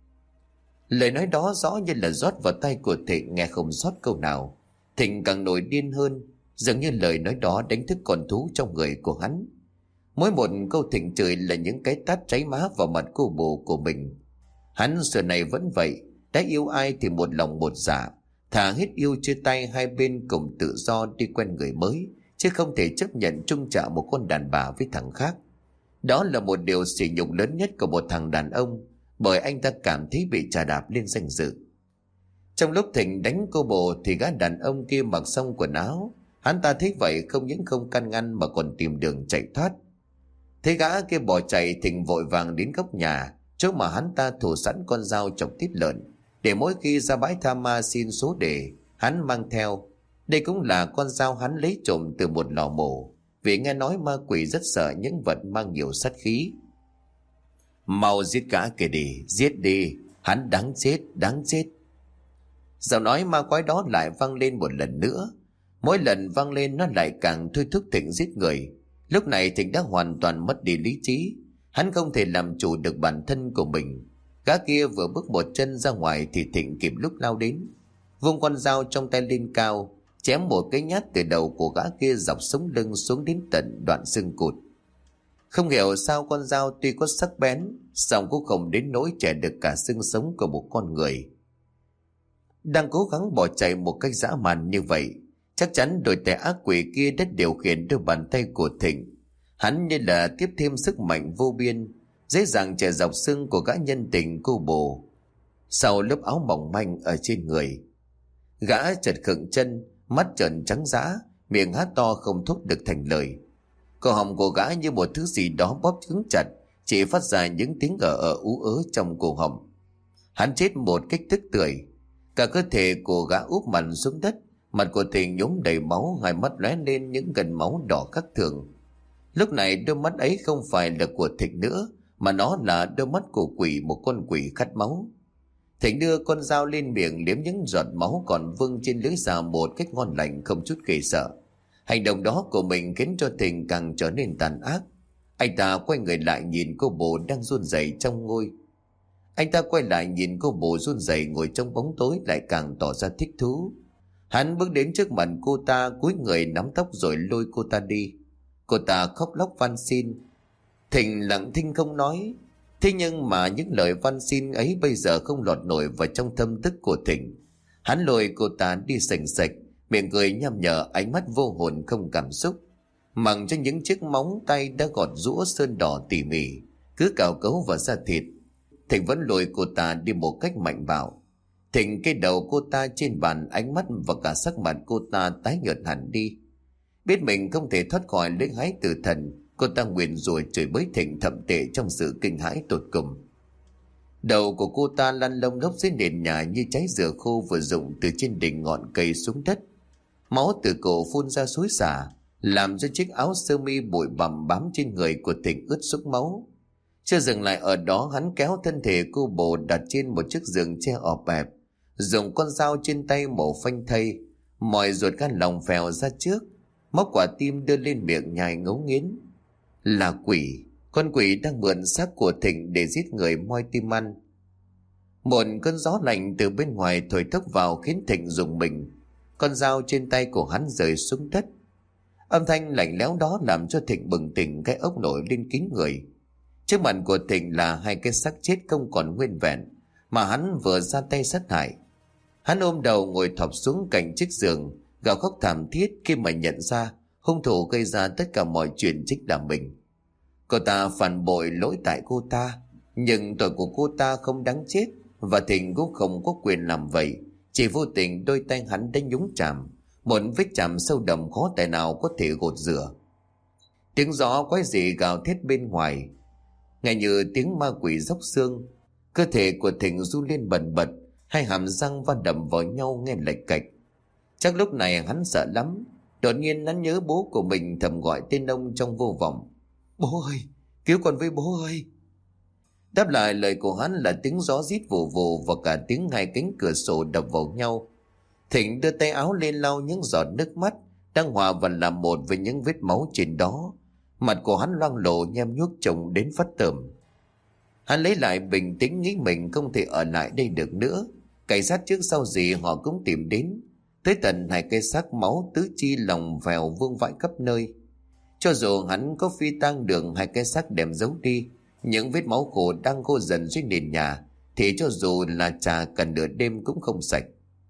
Lời nói đó rõ như là rót vào tay của Thịnh, nghe không sót câu nào. Thịnh càng nổi điên hơn, dường như lời nói đó đánh thức con thú trong người của hắn. Mỗi một câu Thịnh chửi là những cái tát cháy má vào mặt cô bồ của mình. Hắn xưa này vẫn vậy, đã yêu ai thì một lòng một dạ, thà hết yêu chia tay, hai bên cùng tự do đi quen người mới, chứ không thể chấp nhận chung chạ một con đàn bà với thằng khác. Đó là một điều sỉ nhục lớn nhất của một thằng đàn ông, bởi anh ta cảm thấy bị chà đạp lên danh dự. Trong lúc Thịnh đánh cô bồ thì gã đàn ông kia mặc xong quần áo. Hắn ta thấy vậy không những không can ngăn mà còn tìm đường chạy thoát. Thấy gã kia bỏ chạy, Thịnh vội vàng đến góc nhà, chỗ mà hắn ta thủ sẵn con dao chọc tiết lợn, để mỗi khi ra bãi tha ma xin số đề, hắn mang theo. Đây cũng là con dao hắn lấy trộm từ một lò mổ, vì nghe nói ma quỷ rất sợ những vật mang nhiều sát khí. Mau giết gã kia đi, giết đi, hắn đáng chết, đáng chết. Giọng nói ma quái đó lại vang lên một lần nữa. Mỗi lần vang lên nó lại càng thôi thúc Thịnh giết người. Lúc này Thịnh đã hoàn toàn mất đi lý trí. Hắn không thể làm chủ được bản thân của mình. Gã kia vừa bước một chân ra ngoài thì Thịnh kịp lúc lao đến, vung con dao trong tay lên cao, chém một cái nhát từ đầu của gã kia dọc sống lưng xuống đến tận đoạn xương cụt. Không hiểu sao con dao tuy có sắc bén, song cũng không đến nỗi chẻ được cả xương sống của một con người. Đang cố gắng bỏ chạy một cách dã man như vậy, chắc chắn đôi tay ác quỷ kia đã điều khiển đôi bàn tay của Thịnh. Hắn như là tiếp thêm sức mạnh vô biên, dễ dàng chẻ dọc xương của gã nhân tình cô bồ sau lớp áo mỏng manh ở trên người. Gã chợt khựng chân, mắt trợn trắng dã, miệng há to không thốt được thành lời. Cổ họng của gã như một thứ gì đó bóp cứng chặt, chỉ phát ra những tiếng ở ở ú ớ trong cổ họng. Hắn chết một cách tức tưởi. Cả cơ thể của gã úp mặt xuống đất, mặt của Thịnh nhốm đầy máu, hai mắt lóe lên những gần máu đỏ khắc thường. Lúc này đôi mắt ấy không phải là của Thịnh nữa, mà nó là đôi mắt của quỷ, một con quỷ khát máu. Thịnh đưa con dao lên miệng liếm những giọt máu còn vương trên lưỡi dao một cách ngon lành không chút ghê sợ. Hành động đó của mình khiến cho Thịnh càng trở nên tàn ác. Anh ta quay người lại nhìn cô bồ đang run rẩy trong ngôi. Anh ta quay lại nhìn cô bồ run rẩy ngồi trong bóng tối lại càng tỏ ra thích thú. Hắn bước đến trước mặt cô ta, cúi người nắm tóc rồi lôi cô ta đi. Cô ta khóc lóc van xin. Thịnh lặng thinh không nói. Thế nhưng mà những lời van xin ấy bây giờ không lọt nổi vào trong tâm thức của Thịnh. Hắn lôi cô ta đi sành sạch, miệng cười nham nhở, ánh mắt vô hồn không cảm xúc. Mặc cho những chiếc móng tay đã gọt giũa sơn đỏ tỉ mỉ cứ cào cấu vào da thịt, Thịnh vẫn lôi cô ta đi một cách mạnh bạo. Thịnh cây đầu cô ta trên bàn, ánh mắt và cả sắc mặt cô ta tái nhợt hẳn đi. Biết mình không thể thoát khỏi lưỡi hái tử thần, cô ta nguyền rủa chửi bới Thịnh thậm tệ trong sự kinh hãi tột cùng. Đầu của cô ta lăn lông lốc dưới nền nhà như trái dừa khô vừa rụng từ trên đỉnh ngọn cây xuống đất. Máu từ cổ phun ra xối xả, làm cho chiếc áo sơ mi bụi bặm bám trên người của Thịnh ướt sũng máu. Chưa dừng lại ở đó, hắn kéo thân thể cô bồ đặt trên một chiếc giường tre ọp ẹp, dùng con dao trên tay mổ phanh thây, mọi ruột gan lòng phèo ra trước, móc quả tim đưa lên miệng nhai ngấu nghiến. Là quỷ, con quỷ đang mượn xác của Thịnh để giết người moi tim ăn. Một cơn gió lạnh từ bên ngoài thổi thốc vào khiến Thịnh rùng mình. Con dao trên tay của hắn rơi xuống đất. Âm thanh lạnh lẽo đó làm cho Thịnh bừng tỉnh, cái ốc nổi lên kín người. Trước mặt của Thịnh là hai cái xác chết không còn nguyên vẹn mà hắn vừa ra tay sát hại. Hắn ôm đầu ngồi thọp xuống cạnh chiếc giường, gào khóc thảm thiết khi mà nhận ra hung thủ gây ra tất cả mọi chuyện chính là mình. Cô ta phản bội lỗi tại cô ta, nhưng tội của cô ta không đáng chết, và Thịnh cũng không có quyền làm vậy. Chỉ vô tình đôi tay hắn đã nhúng chạm, một vết chạm sâu đậm khó tài nào có thể gột rửa. Tiếng gió quái dị gào thét bên ngoài, nghe như tiếng ma quỷ róc xương. Cơ thể của Thịnh run lên bần bật, hai hàm răng va đập vào nhau nghe lệch cạch. Chắc lúc này hắn sợ lắm. Đột nhiên hắn nhớ bố của mình, thầm gọi tên ông trong vô vọng. Bố ơi, cứu con với bố ơi. Đáp lại lời của hắn là tiếng gió rít vù vù và cả tiếng hai cánh cửa sổ đập vào nhau. Thịnh đưa tay áo lên lau những giọt nước mắt đang hòa vào làm một với những vết máu trên đó. Mặt của hắn loang lổ nhem nhuốc trông đến phát tởm. Hắn lấy lại bình tĩnh, nghĩ mình không thể ở lại đây được nữa. Cảnh sát trước sau gì họ cũng tìm đến, tới tận hai cây xác máu tứ chi lòng vèo vương vãi khắp nơi. Cho dù hắn có phi tang đường hai cái xác đem giấu đi, những vết máu khổ đang khô dần dưới nền nhà, thì cho dù là trà cần nửa đêm cũng không sạch.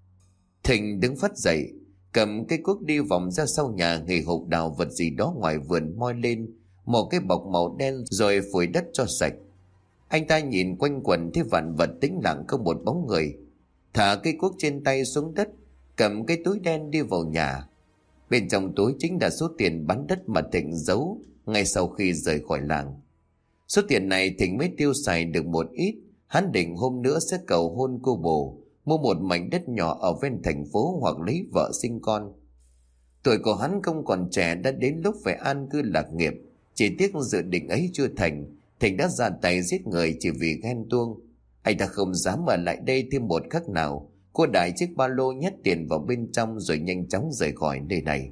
Thịnh đứng phắt dậy, cầm cây cuốc đi vòng ra sau nhà, hì hục đào vật gì đó ngoài vườn moi lên một cái bọc màu đen rồi phủi đất cho sạch. Anh ta nhìn quanh quần thấy vạn vật tĩnh lặng không một bóng người, thả cây cuốc trên tay xuống đất, cầm cái túi đen đi vào nhà. Bên trong túi chính là số tiền bán đất mà Thịnh giấu ngay sau khi rời khỏi làng. Số tiền này Thịnh mới tiêu xài được một ít. Hắn định hôm nữa sẽ cầu hôn cô bồ, mua một mảnh đất nhỏ ở ven thành phố hoặc lấy vợ sinh con. Tuổi của hắn không còn trẻ, đã đến lúc phải an cư lạc nghiệp. Chỉ tiếc dự định ấy chưa thành, Thịnh đã ra tay giết người chỉ vì ghen tuông. Anh ta không dám ở lại đây thêm một khắc nào. Cô đại chiếc ba lô nhét tiền vào bên trong rồi nhanh chóng rời khỏi nơi này.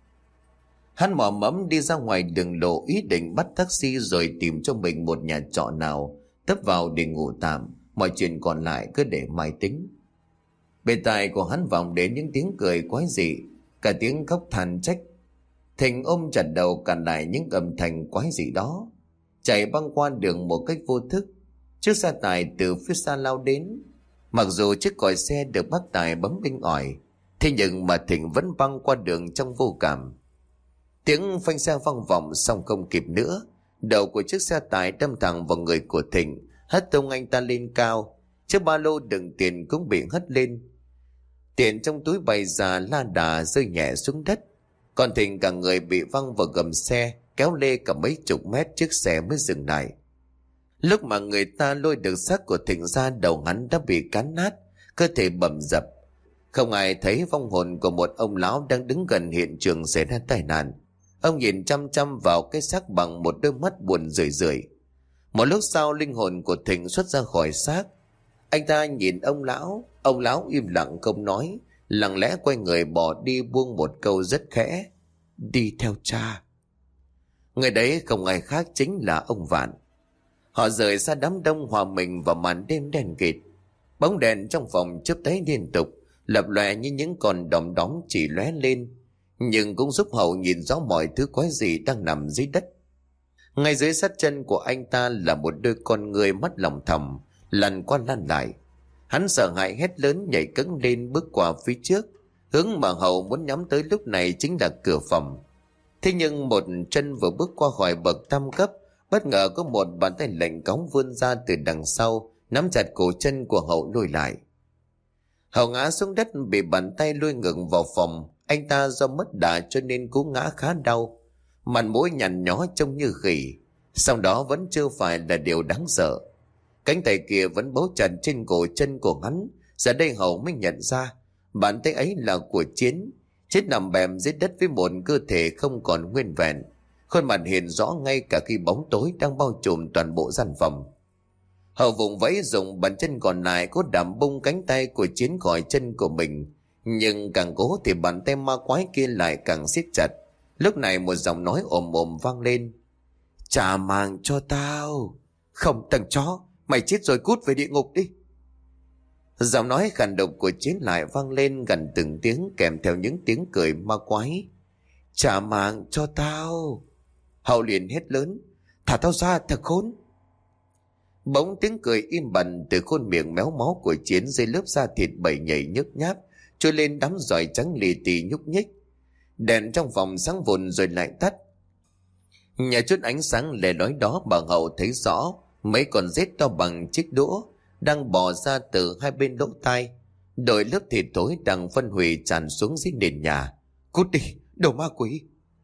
Hắn mò mẫm đi ra ngoài đường lộ, ý định bắt taxi rồi tìm cho mình một nhà trọ nào tấp vào để ngủ tạm, mọi chuyện còn lại cứ để mai tính. Bên tai của hắn vọng đến những tiếng cười quái dị, cả tiếng khóc than trách. Thịnh ôm chặt đầu cản lại những âm thanh quái dị đó. Chạy băng qua đường một cách vô thức, chiếc xe tải từ phía xa lao đến. Mặc dù chiếc còi xe được bác tài bấm inh ỏi, thế nhưng mà Thịnh vẫn băng qua đường trong vô cảm. Tiếng phanh xe vang vọng xong không kịp nữa, đầu của chiếc xe tải đâm thẳng vào người của Thịnh, hất tung anh ta lên cao. Chiếc ba lô đựng tiền cũng bị hất lên. Tiền trong túi bay ra la đà rơi nhẹ xuống đất. Còn Thịnh cả người bị văng vào gầm xe, kéo lê cả mấy chục mét chiếc xe mới dừng lại. Lúc mà người ta lôi được xác của Thịnh ra, đầu hắn đã bị cán nát, cơ thể bầm dập. Không ai thấy vong hồn của một ông lão đang đứng gần hiện trường xảy ra tai nạn. Ông nhìn chăm chăm vào cái xác bằng một đôi mắt buồn rười rượi. Một lúc sau linh hồn của Thịnh xuất ra khỏi xác. Anh ta nhìn ông lão, ông lão im lặng không nói, lặng lẽ quay người bỏ đi buông một câu rất khẽ: "Đi theo cha." Người đấy không ai khác chính là ông Vạn. Họ rời xa đám đông hòa mình vào màn đêm đen kịt. Bóng đèn trong phòng chớp tấy liên tục, lập lòe như những con đom đóm chỉ lóe lên, nhưng cũng giúp Hậu nhìn rõ mọi thứ quái dị đang nằm dưới đất. Ngay dưới sát chân của anh ta là một đôi con người mắt lòng thầm, lăn qua lăn lại. Hắn sợ hãi hét lớn, nhảy cẫng lên bước qua phía trước. Hướng mà Hậu muốn nhắm tới lúc này chính là cửa phòng. Thế nhưng một chân vừa bước qua khỏi bậc tam cấp, bất ngờ có một bàn tay lạnh cóng vươn ra từ đằng sau, nắm chặt cổ chân của Hậu lôi lại. Hậu ngã xuống đất bị bàn tay lôi ngược vào phòng. Anh ta do mất đà cho nên cú ngã khá đau, mặt mũi nhăn nhó trông như khỉ. Sau đó vẫn chưa phải là điều đáng sợ. Cánh tay kia vẫn bấu chặt trên cổ chân của hắn. Giờ đây Hậu mới nhận ra bàn tay ấy là của Chiến. Chết nằm bẹp dưới đất với một cơ thể không còn nguyên vẹn, khuôn mặt hiện rõ ngay cả khi bóng tối đang bao trùm toàn bộ gian phòng. Hậu vùng vẫy dùng bàn chân còn lại cố đảm bung cánh tay của Chiến khỏi chân của mình, nhưng càng cố thì bàn tay ma quái kia lại càng siết chặt. Lúc này một giọng nói ồm ồm vang lên: "Trả mạng cho tao." "Không, thằng chó, mày chết rồi, cút về địa ngục đi." Giọng nói khàn độc của Chiến lại vang lên gần từng tiếng, kèm theo những tiếng cười ma quái. "Trả mạng cho tao." Hậu liền hét lớn: "Thả tao ra, thằng khốn!" Bỗng tiếng cười im bặt từ khuôn miệng méo máu của Chiến, dưới lớp da thịt bầy nhảy nhức nháp trôi lên đám giỏi trắng lì tì nhúc nhích. Đèn trong phòng sáng vụn rồi lại tắt. Nhà chút ánh sáng lè lói đó, bà Hậu thấy rõ mấy con rết to bằng chiếc đũa đang bò ra từ hai bên lỗ tai. Đội lớp thịt thối đang phân hủy tràn xuống dưới nền nhà. "Cút đi, đồ ma quỷ!"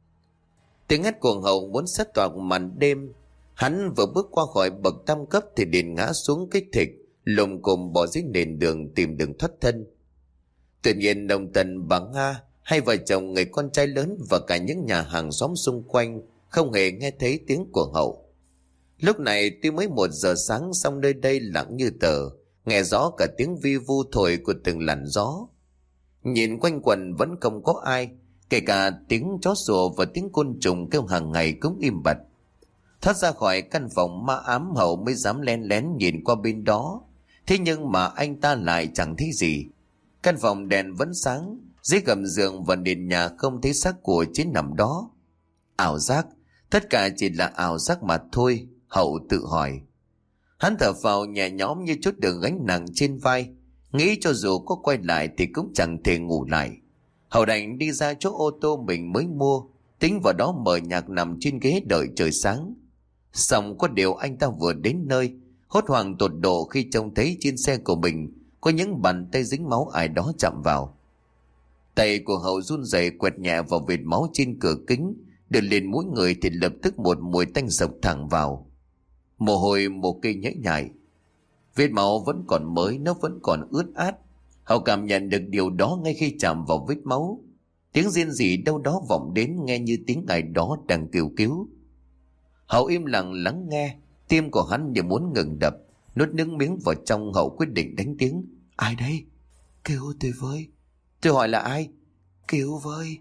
Tiếng hét của Hậu muốn xé toạc màn đêm. Hắn vừa bước qua khỏi bậc tam cấp thì liền ngã xuống kích thịch, lồm cồm bò dưới nền đường tìm đường thoát thân. Tự nhiên ông Tần, bà Nga, hai vợ chồng người con trai lớn và cả những nhà hàng xóm xung quanh không hề nghe thấy tiếng của Hậu. Lúc này tuy mới một giờ sáng, song nơi đây lặng như tờ, nghe rõ cả tiếng vi vu thổi của từng làn gió. Nhìn quanh quần vẫn không có ai, kể cả tiếng chó sủa và tiếng côn trùng kêu hàng ngày cũng im bặt. Thoát ra khỏi căn phòng ma ám, Hậu mới dám len lén nhìn qua bên đó. Thế nhưng mà anh ta lại chẳng thấy gì. Căn phòng đèn vẫn sáng, dưới gầm giường và nền nhà không thấy xác của Chiến nằm đó. Ảo giác, tất cả chỉ là ảo giác mà thôi, Hậu tự hỏi. Hắn thở phào nhẹ nhõm như chút được gánh nặng trên vai, nghĩ cho dù có quay lại thì cũng chẳng thể ngủ lại. Hậu đành đi ra chỗ ô tô mình mới mua, tính vào đó mở nhạc nằm trên ghế đợi trời sáng. Xong có điều anh ta vừa đến nơi, hốt hoảng tột độ khi trông thấy trên xe của mình có những bàn tay dính máu ai đó chạm vào. Tay của Hậu run rẩy quẹt nhẹ vào vệt máu trên cửa kính, đưa lên mũi người thì lập tức một mùi tanh sộc thẳng vào. Mồ hôi mồ kê nhễ nhại. Vết máu vẫn còn mới, nó vẫn còn ướt át. Hậu cảm nhận được điều đó ngay khi chạm vào vết máu. Tiếng rên rỉ đâu đó vọng đến, nghe như tiếng ai đó đang kêu cứu. Hậu im lặng lắng nghe, tim của hắn như muốn ngừng đập. Nuốt nước miếng vào trong, Hậu quyết định đánh tiếng. "Ai đây? Cứu tôi với." "Tôi hỏi là ai?" "Cứu với."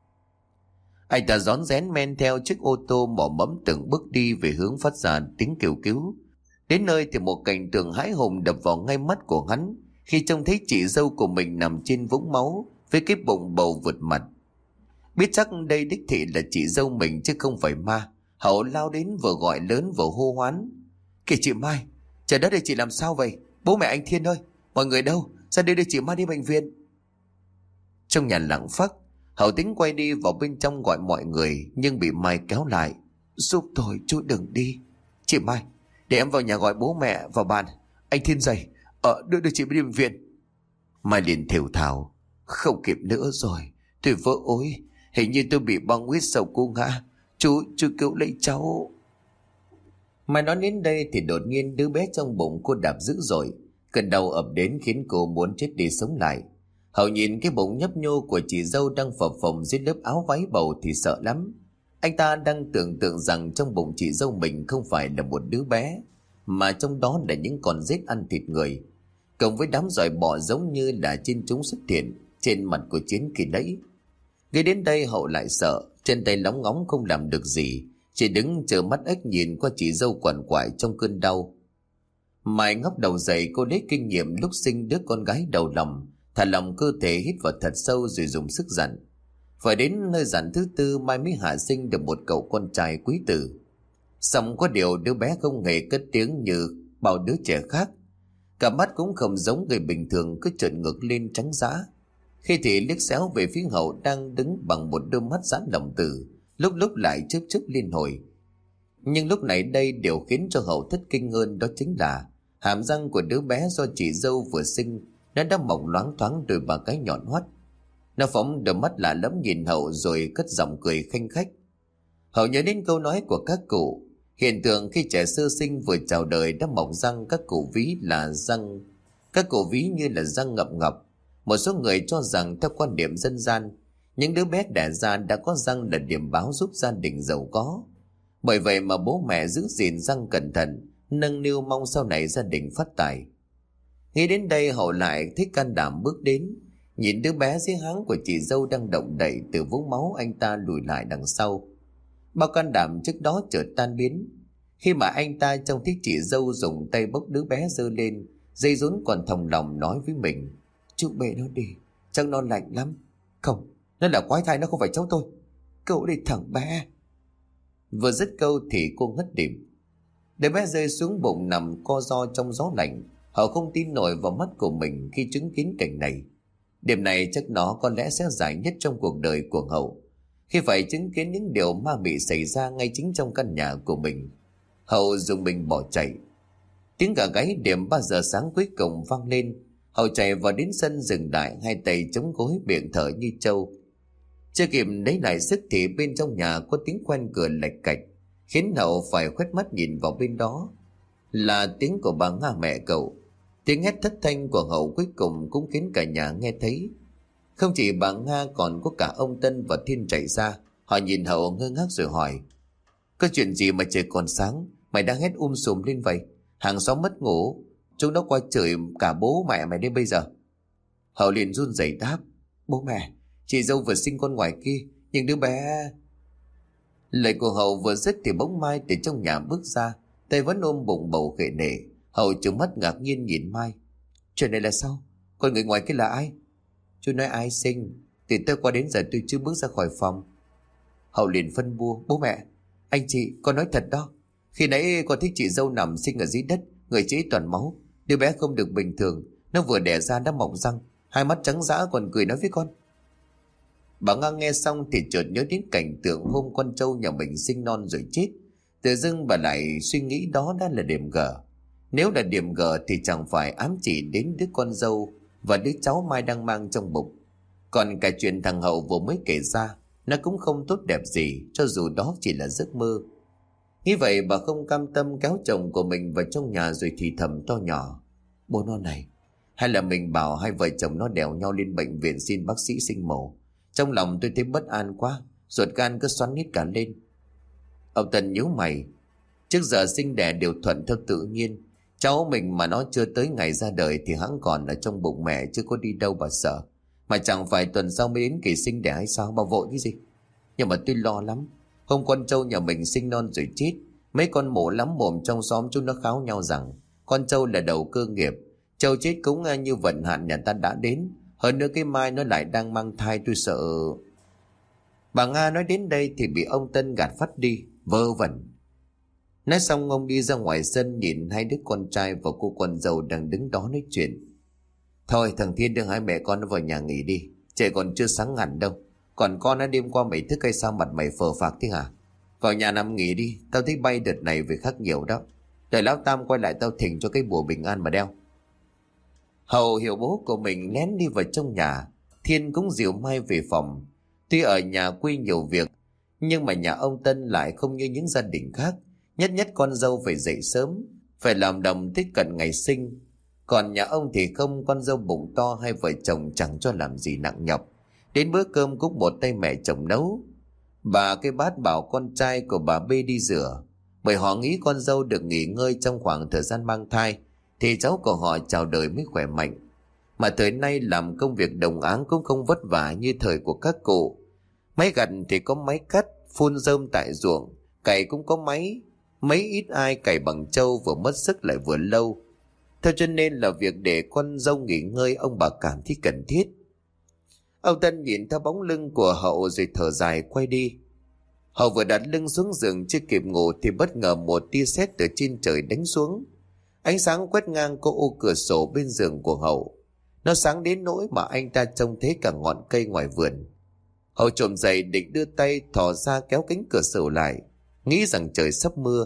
Anh ta rón rén men theo chiếc ô tô mỏ mẫm từng bước đi về hướng phát ra tiếng kêu cứu. Đến nơi thì một cảnh tượng hãi hùng đập vào ngay mắt của hắn khi trông thấy chị dâu của mình nằm trên vũng máu với cái bụng bầu vượt mặt. Biết chắc đây đích thị là chị dâu mình chứ không phải ma, Hậu lao đến vừa gọi lớn vừa hô hoán. Kìa chị Mai, trời đất ơi, chị làm sao vậy? Bố mẹ anh Thiên ơi, mọi người đâu? Ra đây đưa chị Mai đi bệnh viện. Trong nhà lặng phắc, Hậu tính quay đi vào bên trong gọi mọi người nhưng bị Mai kéo lại. Giúp tôi, chú đừng đi. Chị Mai, để em vào nhà gọi bố mẹ vào bàn. Anh Thiên dậy, ờ, đưa, đưa chị đi bệnh viện. Mai liền thều thào. Không kịp nữa rồi, tôi vỡ ối. Hình như tôi bị băng huyết sau cú ngã. Chú, chú cứu lấy cháu. Mai nói đến đây thì đột nhiên đứa bé trong bụng cô đạp dữ dội. Cơn đau ập đến khiến cô muốn chết đi sống lại. Hậu nhìn cái bụng nhấp nhô của chị dâu đang phập phồng dưới lớp áo váy bầu thì sợ lắm. Anh ta đang tưởng tượng rằng trong bụng chị dâu mình không phải là một đứa bé, mà trong đó là những con rết ăn thịt người, cộng với đám giòi bọ giống như là trên chúng xuất hiện trên mặt của Chiến kỳ nãy. Ngay đến đây Hậu lại sợ, chân tay lóng ngóng không làm được gì, chỉ đứng chờ mắt ếch nhìn qua chị dâu quằn quại trong cơn đau. Mai ngóc đầu dậy, cô lấy kinh nghiệm lúc sinh đứa con gái đầu lòng, thả lòng cơ thể hít vào thật sâu rồi dùng sức dặn. Phải đến nơi dặn thứ tư Mai mới hạ sinh được một cậu con trai quý tử. Song có điều đứa bé không hề cất tiếng như bao đứa trẻ khác. Cả mắt cũng không giống người bình thường, cứ trợn ngược lên trắng dã. Khi thì liếc xéo về phía Hậu đang đứng bằng một đôi mắt giãn lòng tử, lúc lúc lại chớp chớp liên hồi. Nhưng lúc này đây điều khiến cho Hậu thất kinh hơn đó chính là hàm răng của đứa bé do chị dâu vừa sinh nó đã mọc loáng thoáng đôi ba cái nhọn hoắt. Nó phóng đôi mắt lạ lẫm nhìn Hậu rồi cất giọng cười khanh khách. Hậu nhớ đến câu nói của các cụ, hiện tượng khi trẻ sơ sinh vừa chào đời đã mọc răng, các cụ ví là răng các cụ ví như là răng ngập ngập. Một số người cho rằng theo quan điểm dân gian, những đứa bé đẻ ra đã có răng là điểm báo giúp gia đình giàu có. Bởi vậy mà bố mẹ giữ gìn răng cẩn thận, nâng niu mong sau này gia đình phát tài. Nghĩ đến đây Hậu lại thích can đảm bước đến, nhìn đứa bé dưới háng của chị dâu đang động đậy từ vũng máu, anh ta lùi lại đằng sau. Bao can đảm trước đó chợt tan biến khi mà anh ta trông thấy chị dâu dùng tay bốc đứa bé giơ lên, dây rốn còn thòng lòng nói với mình: Chú bê nó đi, chắc nó lạnh lắm. Không, nó là quái thai, nó không phải cháu tôi. Cậu đi thằng bé. Vừa dứt câu thì cô ngất đệm. Đứa bé rơi xuống bụng nằm co ro trong gió lạnh. Họ không tin nổi vào mắt của mình khi chứng kiến cảnh này. Đêm này chắc nó có lẽ sẽ dài nhất trong cuộc đời của Hậu, khi phải chứng kiến những điều ma mị xảy ra ngay chính trong căn nhà của mình. Hậu dùng mình bỏ chạy. Tiếng gà gáy điểm ba giờ sáng cuối cùng vang lên. Hậu chạy vào đến sân dừng lại, hai tay chống gối miệng thở như trâu. Chưa kịp lấy lại sức thì bên trong nhà có tiếng khoen cửa lạch cạch, khiến Hậu phải khoét mắt nhìn vào bên đó. Là tiếng của bà Nga mẹ cậu. Tiếng hét thất thanh của Hậu cuối cùng cũng khiến cả nhà nghe thấy. Không chỉ bà Nga, còn có cả ông Tân và Thiên chạy ra. Họ nhìn Hậu ngơ ngác rồi hỏi: Có chuyện gì mà trời còn sáng, mày đang hét um sùm lên vậy? Hàng xóm mất ngủ, chúng nó qua chửi cả bố mẹ mày đến bây giờ. Hậu liền run rẩy đáp: Bố mẹ, chị dâu vừa sinh con ngoài kia, nhưng đứa bé... Lời của Hậu vừa dứt thì bỗng Mai từ trong nhà bước ra, tay vẫn ôm bụng bầu khệ nể. Hậu trừng mắt ngạc nhiên nhìn Mai: Chuyện này là sao? Con người ngoài kia là ai? Chú nói ai sinh? Từ tôi qua đến giờ tôi chưa bước ra khỏi phòng. Hậu liền phân bua: Bố mẹ, anh chị, con nói thật đó. Khi nãy con thấy chị dâu nằm sinh ở dưới đất, người chị toàn máu. Đứa bé không được bình thường, nó vừa đẻ ra đã mọc răng, hai mắt trắng dã còn cười nói với con. Bà Nga nghe xong thì chợt nhớ đến cảnh tượng hôm con trâu nhà mình sinh non rồi chết. Tự dưng bà lại suy nghĩ đó đã là điểm gở. Nếu là điểm gở thì chẳng phải ám chỉ đến đứa con dâu và đứa cháu Mai đang mang trong bụng. Còn cả chuyện thằng Hậu vừa mới kể ra, nó cũng không tốt đẹp gì, cho dù đó chỉ là giấc mơ. Nghĩ vậy bà không cam tâm kéo chồng của mình vào trong nhà rồi thì thầm to nhỏ: Bố nó này, hay là mình bảo hai vợ chồng nó đèo nhau lên bệnh viện xin bác sĩ sinh mổ. Trong lòng tôi thấy bất an quá, ruột gan cứ xoắn hết cả lên. Ông Tân nhíu mày. Trước giờ sinh đẻ đều thuận theo tự nhiên. Cháu mình mà nó chưa tới ngày ra đời thì hẵng còn ở trong bụng mẹ, chứ có đi đâu bà sợ. Mà chẳng phải tuần sau mới đến kỳ sinh đẻ hay sao, bà vội cái gì? Nhưng mà tôi lo lắm. Hôm con trâu nhà mình sinh non rồi chết, mấy con mổ lắm mồm trong xóm chúng nó kháo nhau rằng con trâu là đầu cơ nghiệp. Trâu chết cũng như vận hạn nhà ta đã đến. Hơn nữa cái Mai nó lại đang mang thai, tôi sợ. Bà Nga nói đến đây thì bị ông Tân gạt phát đi, vơ vẩn. Nói xong ông đi ra ngoài sân nhìn hai đứa con trai và cô con dâu đang đứng đó nói chuyện. Thôi thằng Thiên đưa hai mẹ con nó vào nhà nghỉ đi, trời còn chưa sáng hẳn đâu. Còn con nó đêm qua mày thức hay sao mặt mày phờ phạc thế hả? Vào nhà nằm nghỉ đi, tao thấy bay đợt này về khác nhiều đó. Đợi lão Tam quay lại tao thỉnh cho cái bùa bình an mà đeo. Hậu hiểu bố của mình lén đi vào trong nhà. Thiên cũng dìu Mai về phòng. Tuy ở nhà quy nhiều việc, nhưng mà nhà ông Tân lại không như những gia đình khác. Nhất nhất con dâu phải dậy sớm, phải làm đồng tới cận ngày sinh. Còn nhà ông thì không, con dâu bụng to, hai vợ chồng chẳng cho làm gì nặng nhọc. Đến bữa cơm cũng một tay mẹ chồng nấu. Bà cái bát bảo con trai của bà bê đi rửa, bởi họ nghĩ con dâu được nghỉ ngơi trong khoảng thời gian mang thai thì cháu của họ chào đời mới khỏe mạnh. Mà thời nay làm công việc đồng áng cũng không vất vả như thời của các cụ. Máy gặt thì có máy cắt, phun rơm tại ruộng, cày cũng có máy. Mấy ít ai cày bằng trâu vừa mất sức lại vừa lâu. Thế cho nên là việc để con dâu nghỉ ngơi ông bà cảm thấy cần thiết. Ông Tân nhìn theo bóng lưng của Hậu rồi thở dài quay đi. Hậu vừa đặt lưng xuống giường chưa kịp ngủ thì bất ngờ một tia sét từ trên trời đánh xuống. Ánh sáng quét ngang qua ô cửa sổ bên giường của Hậu. Nó sáng đến nỗi mà anh ta trông thấy cả ngọn cây ngoài vườn. Hậu trồm dậy định đưa tay thò ra kéo cánh cửa sổ lại, nghĩ rằng trời sắp mưa.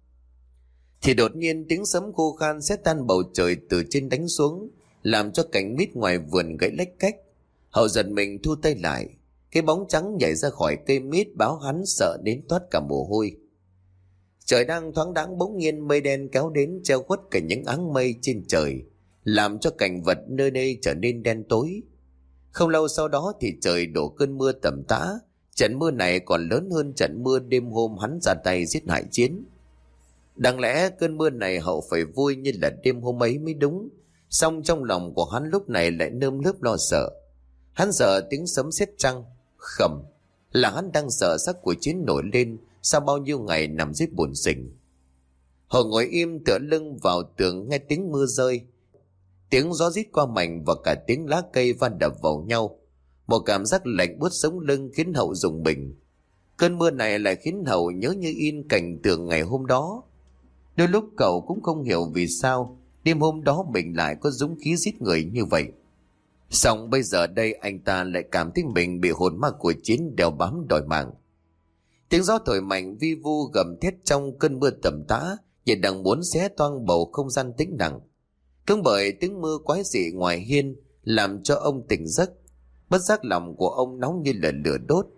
Thì đột nhiên tiếng sấm khô khan xé tan bầu trời từ trên đánh xuống, làm cho cành mít ngoài vườn gãy lách cách. Hậu giật mình thu tay lại. Cái bóng trắng nhảy ra khỏi cây mít báo hắn sợ đến toát cả mồ hôi. Trời đang thoáng đãng bỗng nhiên mây đen kéo đến che khuất cả những áng mây trên trời, làm cho cảnh vật nơi đây trở nên đen tối. Không lâu sau đó thì trời đổ cơn mưa tầm tã. Trận mưa này còn lớn hơn trận mưa đêm hôm hắn ra tay giết hại Chiến. Đáng lẽ cơn mưa này Hậu phải vui như là đêm hôm ấy mới đúng. Song trong lòng của hắn lúc này lại nơm nớp lo sợ. Hắn sợ tiếng sấm sét trăng khẩm, là hắn đang sợ xác của Chiến nổi lên sau bao nhiêu ngày nằm dưới bùn sình. Hậu ngồi im tựa lưng vào tường nghe tiếng mưa rơi, tiếng gió rít qua mảnh và cả tiếng lá cây va đập vào nhau. Một cảm giác lạnh buốt sống lưng khiến Hậu rùng mình. Cơn mưa này lại khiến Hậu nhớ như in cảnh tượng ngày hôm đó. Đôi lúc cậu cũng không hiểu vì sao đêm hôm đó mình lại có dũng khí giết người như vậy. Xong bây giờ đây anh ta lại cảm thấy mình bị hồn ma của Chiến đeo bám đòi mạng. Tiếng gió thổi mạnh vi vu gầm thét trong cơn mưa tầm tã, như đang muốn xé toang bầu không gian tĩnh lặng. Cũng bởi tiếng mưa quái dị ngoài hiên làm cho ông tỉnh giấc. Bất giác lòng của ông nóng như là lửa đốt.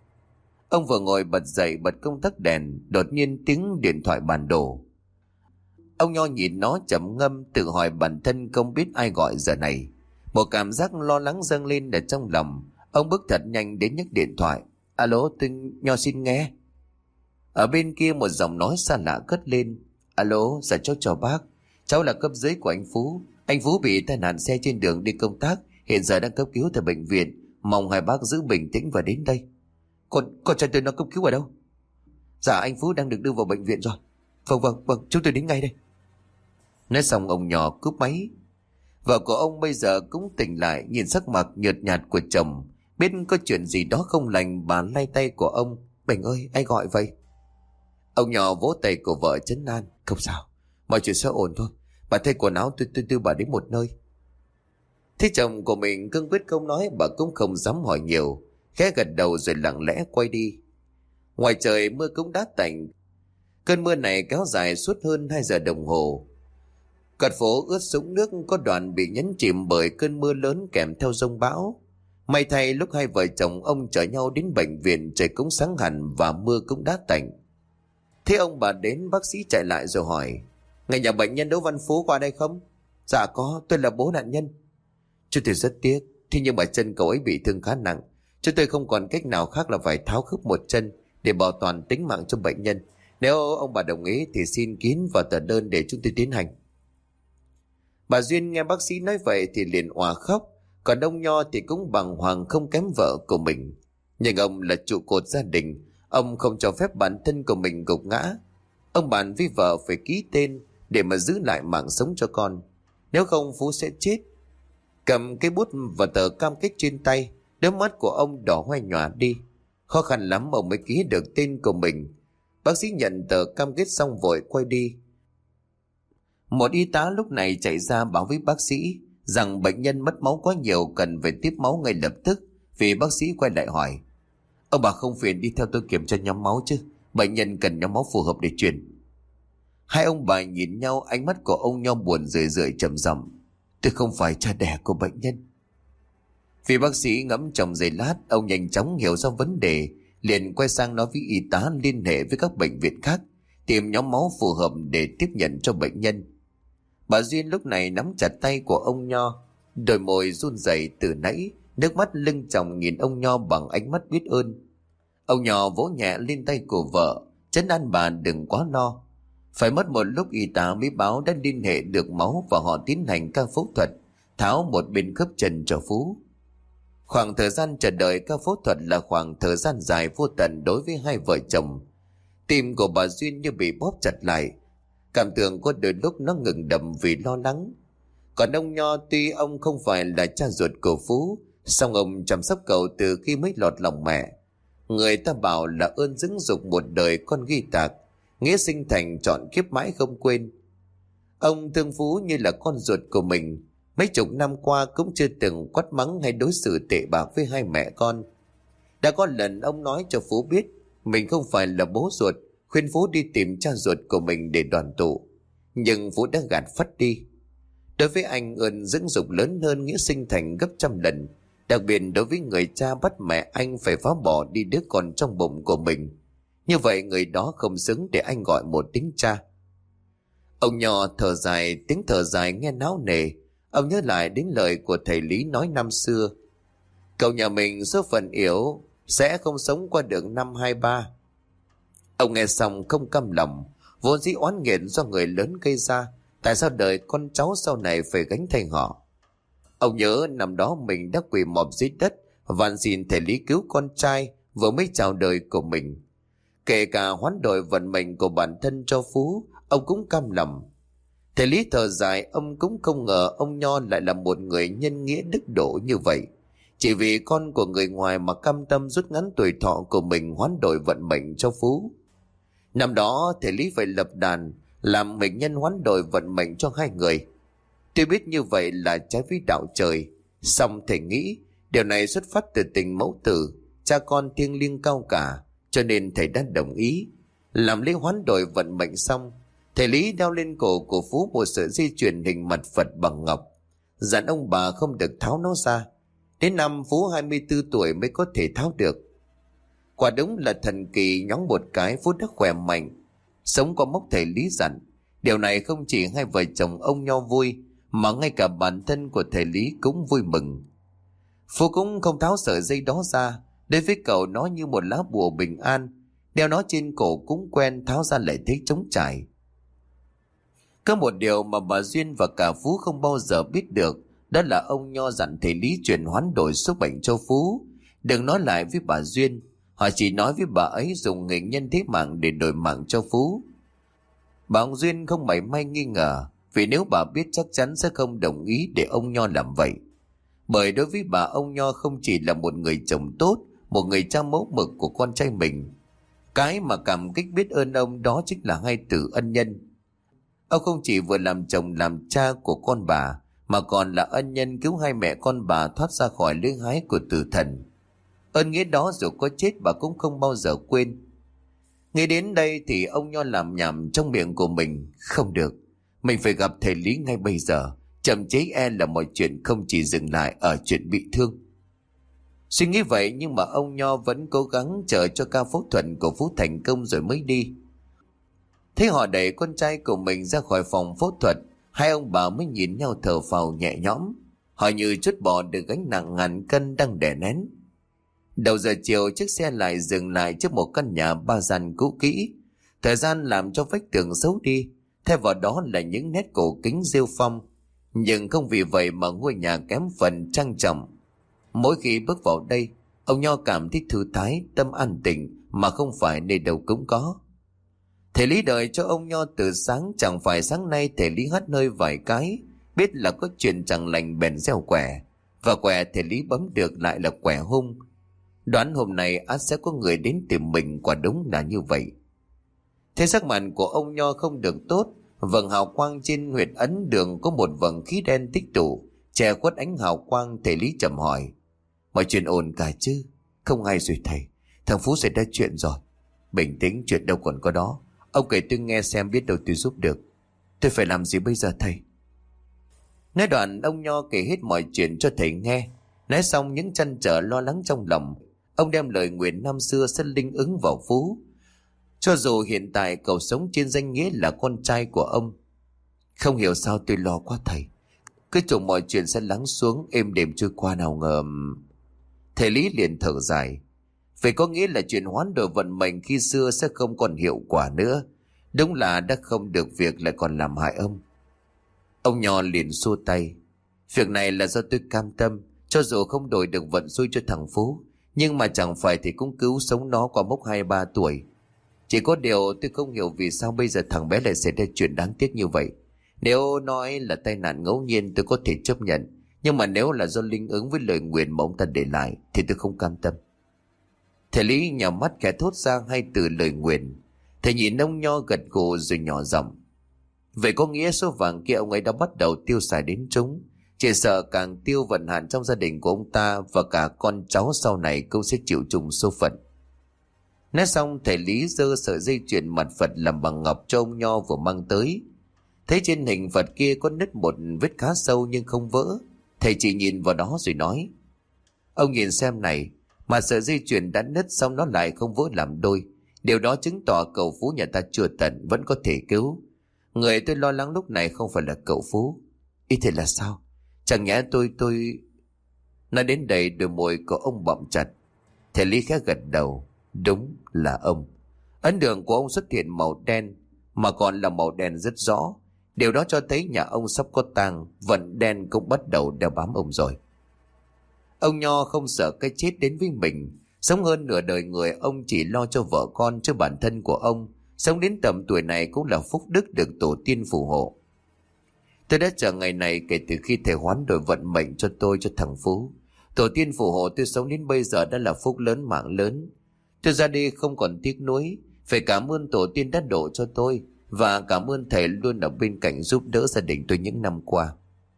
Ông vừa ngồi bật dậy bật công tắc đèn, đột nhiên tiếng điện thoại bàn đổ. Ông Nho nhìn nó trầm ngâm, tự hỏi bản thân không biết ai gọi giờ này. Một cảm giác lo lắng dâng lên ở trong lòng. Ông bước thật nhanh đến nhấc điện thoại. Alo, tôi Nho xin nghe. Ở bên kia một giọng nói xa lạ cất lên. Alo, dạ cháu chào bác. Cháu là cấp dưới của anh Phú. Anh Phú bị tai nạn xe trên đường đi công tác, hiện giờ đang cấp cứu tại bệnh viện. Mong hai bác giữ bình tĩnh và đến đây. Còn, con trai tôi nó cấp cứu ở đâu? Dạ anh Phú đang được đưa vào bệnh viện rồi. Vâng vâng vâng, chúng tôi đến ngay đây. Nói xong ông nhỏ cúp máy. Vợ của ông bây giờ cũng tỉnh lại, nhìn sắc mặt nhợt nhạt của chồng, biết có chuyện gì đó không lành. Bà lay tay của ông. Bình ơi, ai gọi vậy? Ông nhỏ vỗ tay của vợ trấn an. Không sao, mọi chuyện sẽ ổn thôi. Bà thay quần áo tôi tôi đưa bà đến một nơi. Thế chồng của mình cương quyết không nói, bà cũng không dám hỏi nhiều, khẽ gật đầu rồi lặng lẽ quay đi. Ngoài trời mưa cũng đã tạnh. Cơn mưa này kéo dài suốt hơn hai giờ đồng hồ. Cật phố ướt sũng nước, có đoạn bị nhấn chìm bởi cơn mưa lớn kèm theo giông bão. May thay lúc hai vợ chồng ông chở nhau đến bệnh viện, trời cũng sáng hẳn và mưa cũng đã tạnh. Thế ông bà đến, bác sĩ chạy lại rồi hỏi. Ngày nhà bệnh nhân Đỗ Văn Phú qua đây không? Dạ có, tôi là bố nạn nhân. Chúng tôi rất tiếc, thế nhưng mà chân cậu ấy bị thương khá nặng. Chúng tôi không còn cách nào khác là phải tháo khớp một chân để bảo toàn tính mạng cho bệnh nhân. Nếu ông bà đồng ý thì xin ký vào tờ đơn để chúng tôi tiến hành. Bà Duyên nghe bác sĩ nói vậy thì liền òa khóc. Còn ông Nho thì cũng bàng hoàng không kém vợ của mình. Nhưng ông là trụ cột gia đình, ông không cho phép bản thân của mình gục ngã. Ông bàn với vợ phải ký tên để mà giữ lại mạng sống cho con. Nếu không Phú sẽ chết. Cầm cái bút và tờ cam kết trên tay, đôi mắt của ông đỏ hoe nhòa đi. Khó khăn lắm ông mới ký được tên của mình. Bác sĩ nhận tờ cam kết xong vội quay đi. Một y tá lúc này chạy ra báo với bác sĩ rằng bệnh nhân mất máu quá nhiều, cần phải tiếp máu ngay lập tức. Vì bác sĩ quay lại hỏi: ông bà không phiền đi theo tôi kiểm tra nhóm máu chứ? Bệnh nhân cần nhóm máu phù hợp để truyền. Hai ông bà nhìn nhau, ánh mắt của ông Nho buồn rười rượi trầm giọng: tôi không phải cha đẻ của bệnh nhân. Vì bác sĩ ngẫm trong giây lát, ông nhanh chóng hiểu ra vấn đề, liền quay sang nói với y tá liên hệ với các bệnh viện khác tìm nhóm máu phù hợp để tiếp nhận cho bệnh nhân. Bà Duyên lúc này nắm chặt tay của ông Nho, đôi môi run rẩy từ nãy, nước mắt lưng tròng nhìn ông Nho bằng ánh mắt biết ơn. Ông Nho vỗ nhẹ lên tay của vợ, trấn an bà đừng quá lo. Phải mất một lúc y tá mới báo đã liên hệ được máu và họ tiến hành ca phẫu thuật tháo một bên khớp chân cho Phú. Khoảng thời gian chờ đợi ca phẫu thuật là khoảng thời gian dài vô tận đối với hai vợ chồng. Tim của bà Duyên như bị bóp chặt lại, cảm tưởng có đôi lúc nó ngừng đập vì lo lắng. Còn ông Nho, tuy ông không phải là cha ruột của Phú, song ông chăm sóc cậu từ khi mới lọt lòng mẹ. Người ta bảo là ơn dưỡng dục một đời con ghi tạc, nghĩa sinh thành trọn kiếp mãi không quên. Ông thương Phú như là con ruột của mình. Mấy chục năm qua cũng chưa từng quát mắng hay đối xử tệ bạc với hai mẹ con. Đã có lần ông nói cho Phú biết mình không phải là bố ruột, khuyên Phú đi tìm cha ruột của mình để đoàn tụ. Nhưng Phú đã gạt phắt đi. Đối với anh, ơn dưỡng dục lớn hơn nghĩa sinh thành gấp trăm lần. Đặc biệt đối với người cha bắt mẹ anh phải phá bỏ đi đứa con trong bụng của mình. Như vậy người đó không xứng để anh gọi một tiếng cha. Ông Nho thở dài, tiếng thở dài nghe náo nề. Ông nhớ lại đến lời của thầy Lý nói năm xưa: cậu nhà mình số phận yếu, sẽ không sống qua được năm hai ba. Ông nghe xong không căm lòng, vốn dĩ oán nghiện do người lớn gây ra, tại sao đời con cháu sau này phải gánh thay họ. Ông nhớ năm đó mình đã quỳ mọp dưới đất van xin thầy Lý cứu con trai vừa mới chào đời của mình. Kể cả hoán đổi vận mệnh của bản thân cho Phú, ông cũng cam lòng. Thầy Lý thở dài, ông cũng không ngờ ông Nho lại là một người nhân nghĩa đức độ như vậy. Chỉ vì con của người ngoài mà cam tâm rút ngắn tuổi thọ của mình hoán đổi vận mệnh cho Phú. Năm đó thầy Lý phải lập đàn làm mệnh nhân hoán đổi vận mệnh cho hai người. Tuy biết như vậy là trái với đạo trời, song thầy nghĩ điều này xuất phát từ tình mẫu tử, cha con thiêng liêng cao cả, cho nên thầy đã đồng ý. Làm lễ hoán đổi vận mệnh xong, thầy Lý đeo lên cổ của Phú một sợi dây chuyền hình mặt Phật bằng ngọc, dặn ông bà không được tháo nó ra. Đến năm Phú hai mươi tư tuổi mới có thể tháo được. Quả đúng là thần kỳ, nhóng một cái Phú đã khỏe mạnh, sống qua mốc thầy Lý dặn. Điều này không chỉ hai vợ chồng ông Nho vui, mà ngay cả bản thân của thầy Lý cũng vui mừng. Phú cũng không tháo sợi dây đó ra, đối với cậu nó như một lá bùa bình an, đeo nó trên cổ cũng quen, tháo ra lại thấy trống trải. Có một điều mà bà Duyên và cả Phú không bao giờ biết được, đó là ông Nho dặn thầy Lý chuyển hoán đổi số bệnh cho Phú. Đừng nói lại với bà Duyên, họ chỉ nói với bà ấy dùng nghịch nhân thế mạng để đổi mạng cho Phú. Bà ông Duyên không mảy may nghi ngờ, vì nếu bà biết chắc chắn sẽ không đồng ý để ông Nho làm vậy. Bởi đối với bà, ông Nho không chỉ là một người chồng tốt, một người cha mẫu mực của con trai mình. Cái mà cảm kích biết ơn ông đó chính là hai từ ân nhân. Ông không chỉ vừa làm chồng làm cha của con bà, mà còn là ân nhân cứu hai mẹ con bà thoát ra khỏi lưỡi hái của tử thần. Ơn nghĩa đó dù có chết bà cũng không bao giờ quên. Nghĩ đến đây thì ông Nho làm nhảm trong miệng của mình: không được, mình phải gặp thầy Lý ngay bây giờ, chậm chế e là mọi chuyện không chỉ dừng lại ở chuyện bị thương. Suy nghĩ vậy nhưng mà ông Nho vẫn cố gắng chờ cho ca phẫu thuật của Phú thành công rồi mới đi. Thấy họ đẩy con trai của mình ra khỏi phòng phẫu thuật, hai ông bà mới nhìn nhau thở phào nhẹ nhõm. Họ như trút bỏ được gánh nặng ngàn cân đang đè nén. Đầu giờ chiều, chiếc xe lại dừng lại trước một căn nhà ba gian cũ kỹ. Thời gian làm cho vách tường xấu đi, thay vào đó là những nét cổ kính rêu phong. Nhưng không vì vậy mà ngôi nhà kém phần trang trọng. Mỗi khi bước vào đây, ông Nho cảm thấy thư thái, tâm an tịnh mà không phải nơi đâu cũng có. Thầy Lý đợi cho ông Nho từ sáng, chẳng phải sáng nay thầy Lý hắt hơi vài cái, biết là có chuyện chẳng lành bèn gieo quẻ. Và quẻ thầy Lý bấm được lại là quẻ hung. Đoán hôm nay ắt sẽ có người đến tìm mình, quả đúng là như vậy. Thế sắc mặt của ông Nho không được tốt. Vầng hào quang trên huyệt ấn đường có một vầng khí đen tích tụ che khuất ánh hào quang. Thầy Lý trầm hỏi: mọi chuyện ổn cả chứ? Không hay rồi thầy, thằng Phú xảy ra chuyện rồi. Bình tĩnh, chuyện đâu còn có đó. Ông kể tôi nghe xem, biết đâu tôi giúp được. Tôi phải làm gì bây giờ thầy? Nói đoạn ông Nho kể hết mọi chuyện cho thầy nghe. Nói xong những trăn trở lo lắng trong lòng, ông đem lời nguyện năm xưa sẽ linh ứng vào Phú. Cho dù hiện tại cậu sống trên danh nghĩa là con trai của ông. Không hiểu sao tôi lo quá thầy. Cứ tưởng mọi chuyện sẽ lắng xuống, êm đềm trôi qua, nào ngờ... Thầy Lý liền thở dài. Vậy có nghĩa là chuyện hoán đổi vận mệnh khi xưa sẽ không còn hiệu quả nữa. Đúng là đã không được việc lại còn làm hại ông. Ông Nho liền xua tay. Việc này là do tôi cam tâm. Cho dù không đổi được vận xui cho thằng Phú, nhưng mà chẳng phải thì cũng cứu sống nó qua mốc hai ba tuổi. Chỉ có điều tôi không hiểu vì sao bây giờ thằng bé lại xảy ra chuyện đáng tiếc như vậy. Nếu nói là tai nạn ngẫu nhiên tôi có thể chấp nhận, nhưng mà nếu là do linh ứng với lời nguyện mà ông ta để lại thì tôi không cam tâm. Thầy Lý nhắm mắt khẽ thốt ra hai từ lời nguyện. Thầy nhìn ông Nho gật gù rồi nhỏ giọng: vậy có nghĩa số vàng kia ông ấy đã bắt đầu tiêu xài đến chúng. Chỉ sợ càng tiêu vận hạn trong gia đình của ông ta, và cả con cháu sau này cũng sẽ chịu chung số phận. Nói xong thầy Lý giơ sợi dây chuyền mặt Phật làm bằng ngọc cho ông Nho vừa mang tới. Thấy trên hình Phật kia có nứt một vết khá sâu nhưng không vỡ. Thầy chỉ nhìn vào đó rồi nói: ông nhìn xem này, mà sợi dây chuyền đã nứt xong nó lại không vỡ làm đôi. Điều đó chứng tỏ cậu Phú nhà ta chưa tận, vẫn có thể cứu. Người tôi lo lắng lúc này không phải là cậu Phú. Ý thế là sao? Chẳng nhẽ tôi tôi nói đến đây đôi môi của ông bậm chặt. Thầy Lý khẽ gật đầu. Đúng là ông. Ấn đường của ông xuất hiện màu đen, mà còn là màu đen rất rõ. Điều đó cho thấy nhà ông sắp có tang. Vận đen cũng bắt đầu đeo bám ông rồi. Ông Nho không sợ cái chết đến với mình. Sống hơn nửa đời người, ông chỉ lo cho vợ con chứ bản thân của ông sống đến tầm tuổi này cũng là phúc đức được tổ tiên phù hộ. Tôi đã chờ ngày này kể từ khi thầy hoán đổi vận mệnh cho tôi, cho thằng Phú. Tổ tiên phù hộ tôi sống đến bây giờ đã là phúc lớn mạng lớn. Tôi ra đi không còn tiếc nuối. Phải cảm ơn tổ tiên đã độ cho tôi, và cảm ơn thầy luôn ở bên cạnh giúp đỡ gia đình tôi những năm qua.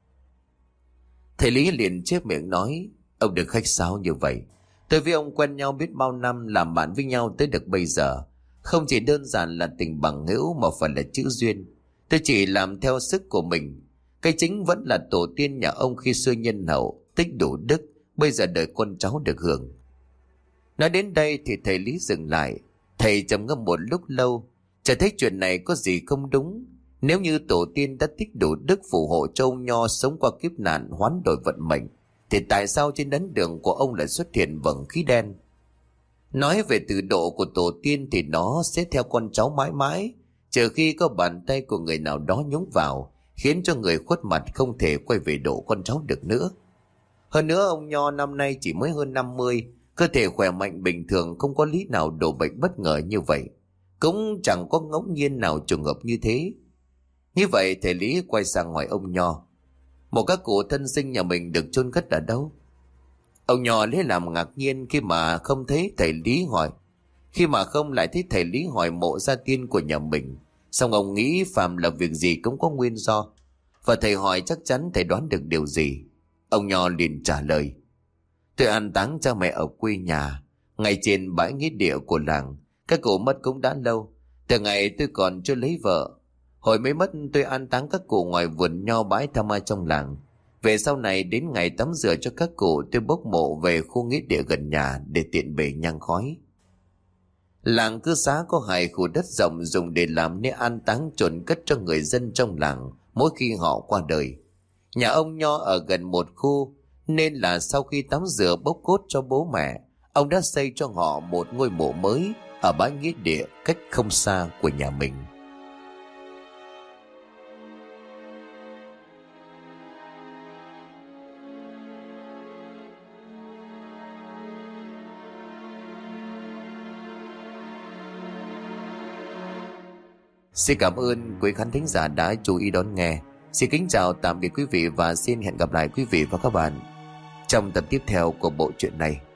Thầy Lý liền chép miệng nói: ông đừng khách sáo như vậy. Tôi với ông quen nhau biết bao năm, làm bạn với nhau tới được bây giờ. Không chỉ đơn giản là tình bằng hữu mà phải là chữ duyên. Tôi chỉ làm theo sức của mình. Cái chính vẫn là tổ tiên nhà ông khi xưa nhân hậu, tích đủ đức, bây giờ đời con cháu được hưởng. Nói đến đây thì thầy Lý dừng lại. Thầy trầm ngâm một lúc lâu, chợt thấy chuyện này có gì không đúng. Nếu như tổ tiên đã tích đủ đức phù hộ cho ông Nho sống qua kiếp nạn hoán đổi vận mệnh, thì tại sao trên ấn đường của ông lại xuất hiện vầng khí đen? Nói về từ độ của tổ tiên thì nó sẽ theo con cháu mãi mãi, trừ khi có bàn tay của người nào đó nhúng vào, khiến cho người khuất mặt không thể quay về độ con cháu được nữa. Hơn nữa ông Nho năm nay chỉ mới hơn năm mươi, cơ thể khỏe mạnh bình thường, không có lý nào đổ bệnh bất ngờ như vậy. Cũng chẳng có ngẫu nhiên nào trùng hợp như thế. Như vậy thầy Lý quay sang hỏi ông Nho: một các cụ thân sinh nhà mình được chôn cất ở đâu? Ông Nho lấy làm ngạc nhiên khi mà không thấy thầy Lý hỏi. Khi mà không lại thấy thầy Lý hỏi mộ gia tiên của nhà mình. Xong ông nghĩ phàm là việc gì cũng có nguyên do, và thầy hỏi chắc chắn thầy đoán được điều gì. Ông Nho liền trả lời: tôi an táng cha mẹ ở quê nhà, ngay trên bãi nghĩa địa của làng. Các cụ mất cũng đã lâu, từ ngày tôi còn chưa lấy vợ. Hồi mới mất tôi an táng các cụ ngoài vườn nho bãi tham ai trong làng. Về sau này đến ngày tắm rửa cho các cụ, tôi bốc mộ về khu nghĩa địa gần nhà để tiện bề nhang khói. Làng cư xá có hai khu đất rộng dùng để làm nơi an táng chôn cất cho người dân trong làng mỗi khi họ qua đời. Nhà ông Nho ở gần một khu, nên là sau khi tắm rửa bốc cốt cho bố mẹ, ông đã xây cho họ một ngôi mộ mới ở bãi nghĩa địa cách không xa của nhà mình. Xin cảm ơn quý khán thính giả đã chú ý đón nghe. Xin kính chào tạm biệt quý vị và xin hẹn gặp lại quý vị và các bạn trong tập tiếp theo của bộ truyện này.